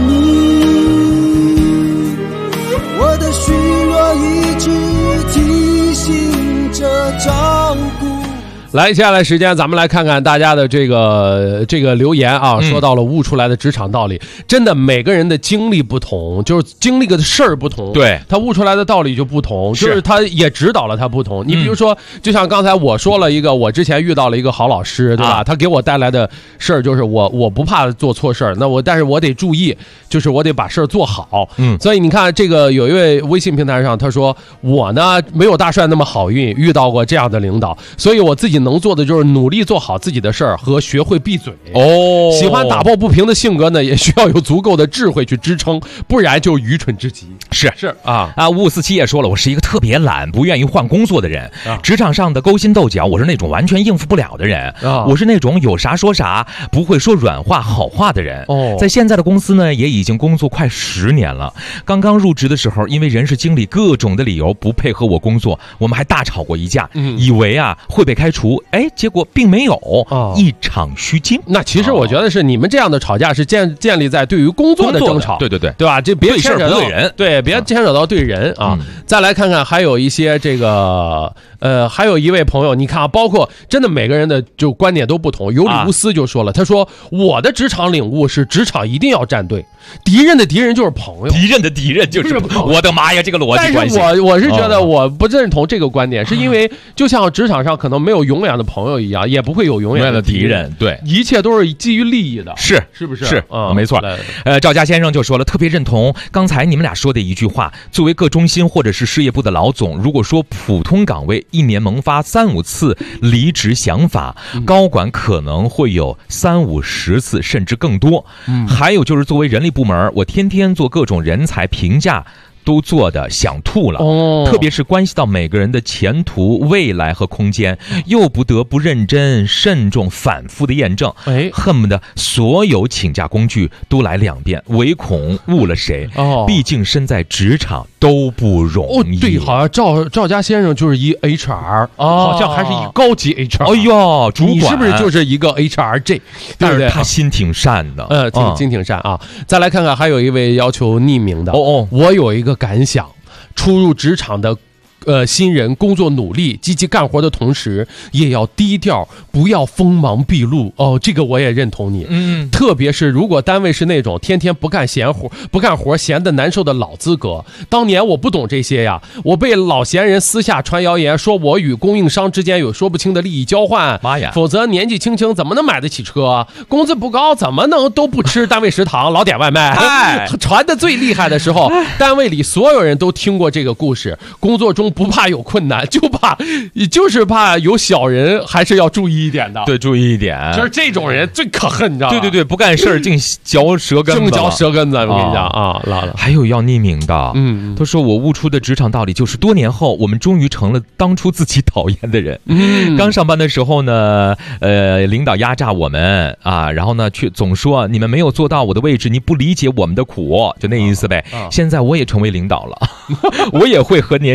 你。我的虚弱一直提醒着照顾。 来，接下来时间咱们来看看大家的这个留言啊，说到了悟出来的职场道理，真的每个人的经历不同，就是经历的事儿不同， 对， 他悟出来的道理就不同，就是他也指导了他不同。你比如说，就像刚才我说了一个，我之前遇到了一个好老师，对吧？他给我带来的事儿就是我不怕做错事儿，但是我得注意，就是我得把事儿做好。所以你看这个有一位微信平台上他说，我呢没有大帅那么好运，遇到过这样的领导，所以我自己能做的就是努力做好自己的事儿和学会闭嘴。喜欢打抱不平的性格呢，也需要有足够的智慧去支撑，不然就愚蠢至极。 是啊 5547也说了，我是一个特别懒不愿意换工作的人，职场上的勾心斗角我是那种完全应付不了的人，我是那种有啥说啥不会说软话好话的人。在现在的公司呢也已经工作快10年了，刚刚入职的时候因为人事经理各种的理由不配合我工作，我们还大吵过一架，以为会被开除，结果并没有，一场虚惊。 那其实我觉得是你们这样的吵架是建立在对于工作的争吵， 对吧？这别牵扯到对人， 对，别牵扯到对人啊。再来看看还有一些这个还有一位朋友，你看啊，包括真的每个人的就观点都不同。有理无私就说了，他说我的职场领悟是职场一定要站队，敌人的敌人就是朋友， 敌人的敌人就是朋友。我的妈呀，这个逻辑关系。 但是我是觉得我不认同这个观点，是因为就像职场上可能没有永远的朋友一样，也不会有永远的敌人， 对， 一切都是基于利益的， 是不是？ 是没错。赵家先生就说了，特别认同刚才你们俩说的一句话，作为各中心或者是事业部的老总，如果说普通岗位一年萌发3-5次离职想法，高管可能会有30-50次甚至更多。还有就是作为人力部门，我天天做各种人才评价，都做的想吐了，特别是关系到每个人的前途、未来和空间，又不得不认真、慎重、反复的验证，恨不得所有请假工具都来2遍，唯恐误了谁。毕竟身在职场都不容易。 对，好像赵家先生就是一 HR，好像还是一高级 HR。 哎呦，主管， 你是不是就是一个 HRJ？ 但是他心挺善的， 心挺善啊。再来看看，还有一位要求匿名的。我有一个感想，初入职场的新人工作努力积极干活的同时也要低调，不要锋芒毕露。这个我也认同你。特别是如果单位是那种天天不干活闲得难受的老资格，当年我不懂这些呀，我被老闲人私下传谣言说我与供应商之间有说不清的利益交换， 妈呀， 否则年纪轻轻怎么能买得起车，工资不高怎么能都不吃单位食堂老点外卖。传的最厉害的时候，单位里所有人都听过这个故事，工作中不怕有困难，就是怕有小人，还是要注意一点的。 对，注意一点， 就是这种人最可恨，你知道吗？ 对，不干事净嚼舌根子， 我跟你讲啊，拉了。 还有要匿名的，他说我悟出的职场道理就是多年后，我们终于成了当初自己讨厌的人。刚上班的时候呢，领导压榨我们啊，然后呢却总说你们没有做到我的位置，你不理解我们的苦，就那意思呗。现在我也成为领导了，我也会和年轻人说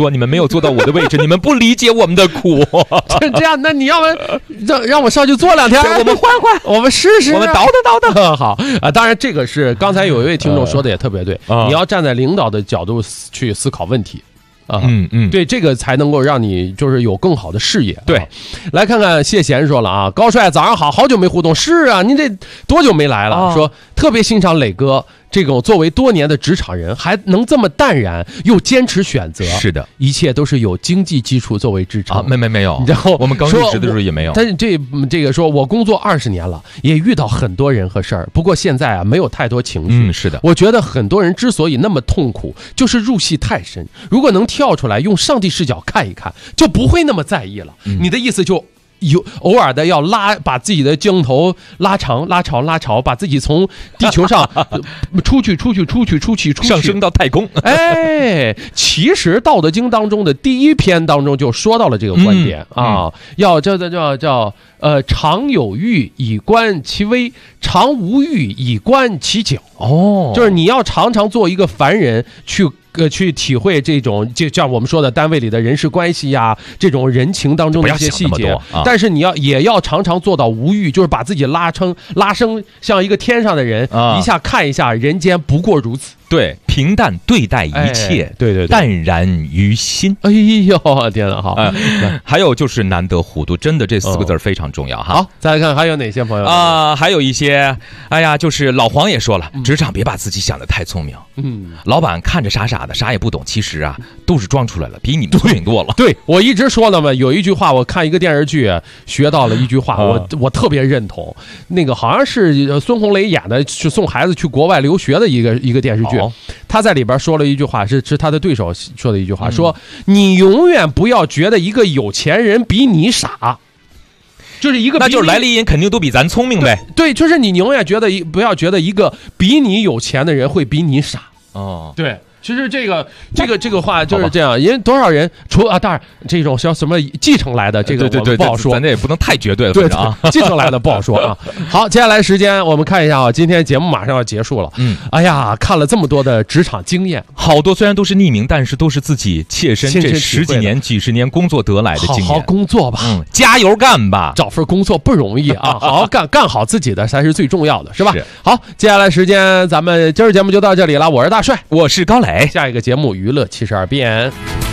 说，你们没有坐到我的位置，你们不理解我们的苦。 这样，那你要不让我上去坐2天， 我们换， 我们试试， 我们倒腾。 好啊，当然这个是刚才有一位听众说的也特别对，你要站在领导的角度去思考问题。对，这个才能够让你就是有更好的视野。 对， 来看看谢贤说了啊，高帅早上好，好久没互动。是啊，您这多久没来了？说特别欣赏磊哥这种作为多年的职场人还能这么淡然又坚持选择。 是的， 一切都是有经济基础作为支撑。 没有。 然后我们刚入职的时候也没有。 但是这个说我工作20年了，也遇到很多人和事儿，不过现在啊没有太多情绪。 是的， 我觉得很多人之所以那么痛苦，就是入戏太深。如果能跳出来用上帝视角看一看，就不会那么在意了。你的意思就偶尔的要把自己的镜头拉长，把自己从地球上出去， 上升到太空。 其实《道德经》当中的第1篇当中就说到了这个观点啊，要叫常有欲以观其微，常无欲以观其侥。就是你要常常做一个凡人去体会这种就像我们说的单位里的人事关系呀，这种人情当中的一些细节。但是也要常常做到无欲，就是把自己拉升像一个天上的人，一下看一下人间不过如此。 对，平淡对待一切， 对， 淡然于心。 哎呦，天哪，好！ 还有就是难得糊涂，真的这4个字非常重要哈。 好，再来看还有哪些朋友还有一些，就是老黄也说了，职场别把自己想得太聪明。老板看着傻傻的，啥也不懂，其实啊都是装出来了，比你们聪明多了。 对，我一直说了嘛，有一句话，我看一个电视剧学到了一句话，我特别认同。那个好像是孙红雷演的，去送孩子去国外留学的一个电视剧。他在里边说了一句话，是他的对手说的一句话，说你永远不要觉得一个有钱人比你傻，就是那就是来历人肯定都比咱聪明呗。 对，就是你永远不要觉得一个比你有钱的人会比你傻。对。其实这个话就是这样，因为多少人当然这种像什么继承来的这个我们不好说， 咱这也不能太绝对了， 对啊，继承来的不好说啊。好，接下来时间我们看一下今天节目马上要结束了。哎呀，看了这么多的职场经验， 好多虽然都是匿名，但是都是自己切身这10几年、几10年工作得来的经验。 好好工作吧， 加油干吧， 找份工作不容易啊，好好干好自己的才是最重要的，是吧？好，接下来时间咱们今儿节目就到这里了，我是大帅， 我是高磊。 下一个节目娱乐72变。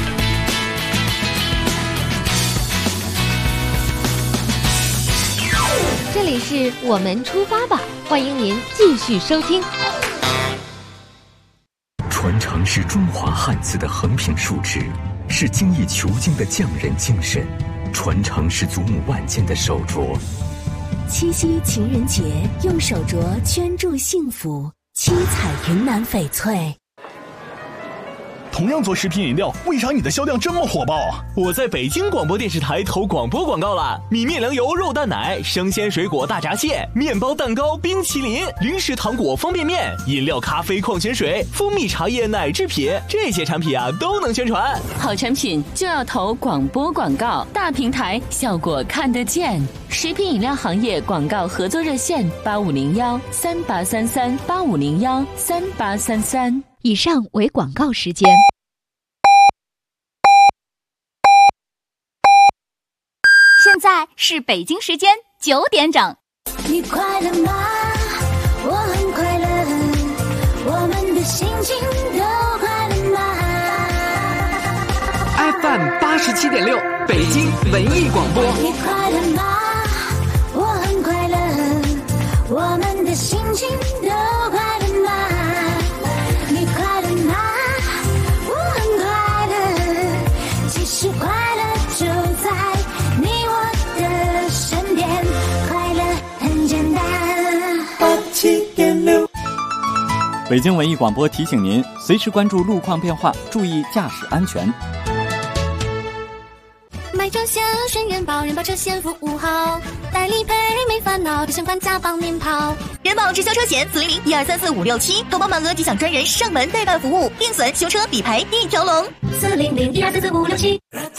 这里是我们出发吧，欢迎您继续收听。 传承是中华汉字的横平竖直，是精益求精的匠人精神；传承是祖母万千的手镯。 七夕情人节，用手镯圈住幸福，七彩云南翡翠。 同样做食品饮料，为啥你的销量这么火爆？我在北京广播电视台投广播广告了。米面粮油肉蛋奶、生鲜水果大闸蟹、面包蛋糕、冰淇淋、零食糖果方便面、饮料咖啡矿泉水、蜂蜜茶叶奶制品，这些产品都能宣传。 好产品就要投广播广告，大平台效果看得见。食品饮料行业广告合作热线8501-3833-8501-3833。 以上为广告时间。现在是北京时间9点整。 你快乐吗？我很快乐，我们的心情都快乐吗 ？FM 87.6，北京文艺广播。 你快乐吗？我很快乐，我们的心情都快乐吗？你快乐吗？我很快乐，其实快乐就在你我的身边，快乐很简单。87.6， 北京文艺广播提醒您，随时关注路况变化，注意驾驶安全。 买车险选人保，人保车险服务好，代理赔没烦恼，提前还价帮您跑。 人保直销车险400-1234567，投保满额即享专人上门代办服务，定损修车理赔一条龙。 400-1234567。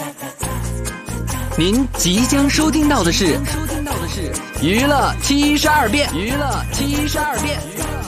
您即将收听到的是娱乐72变。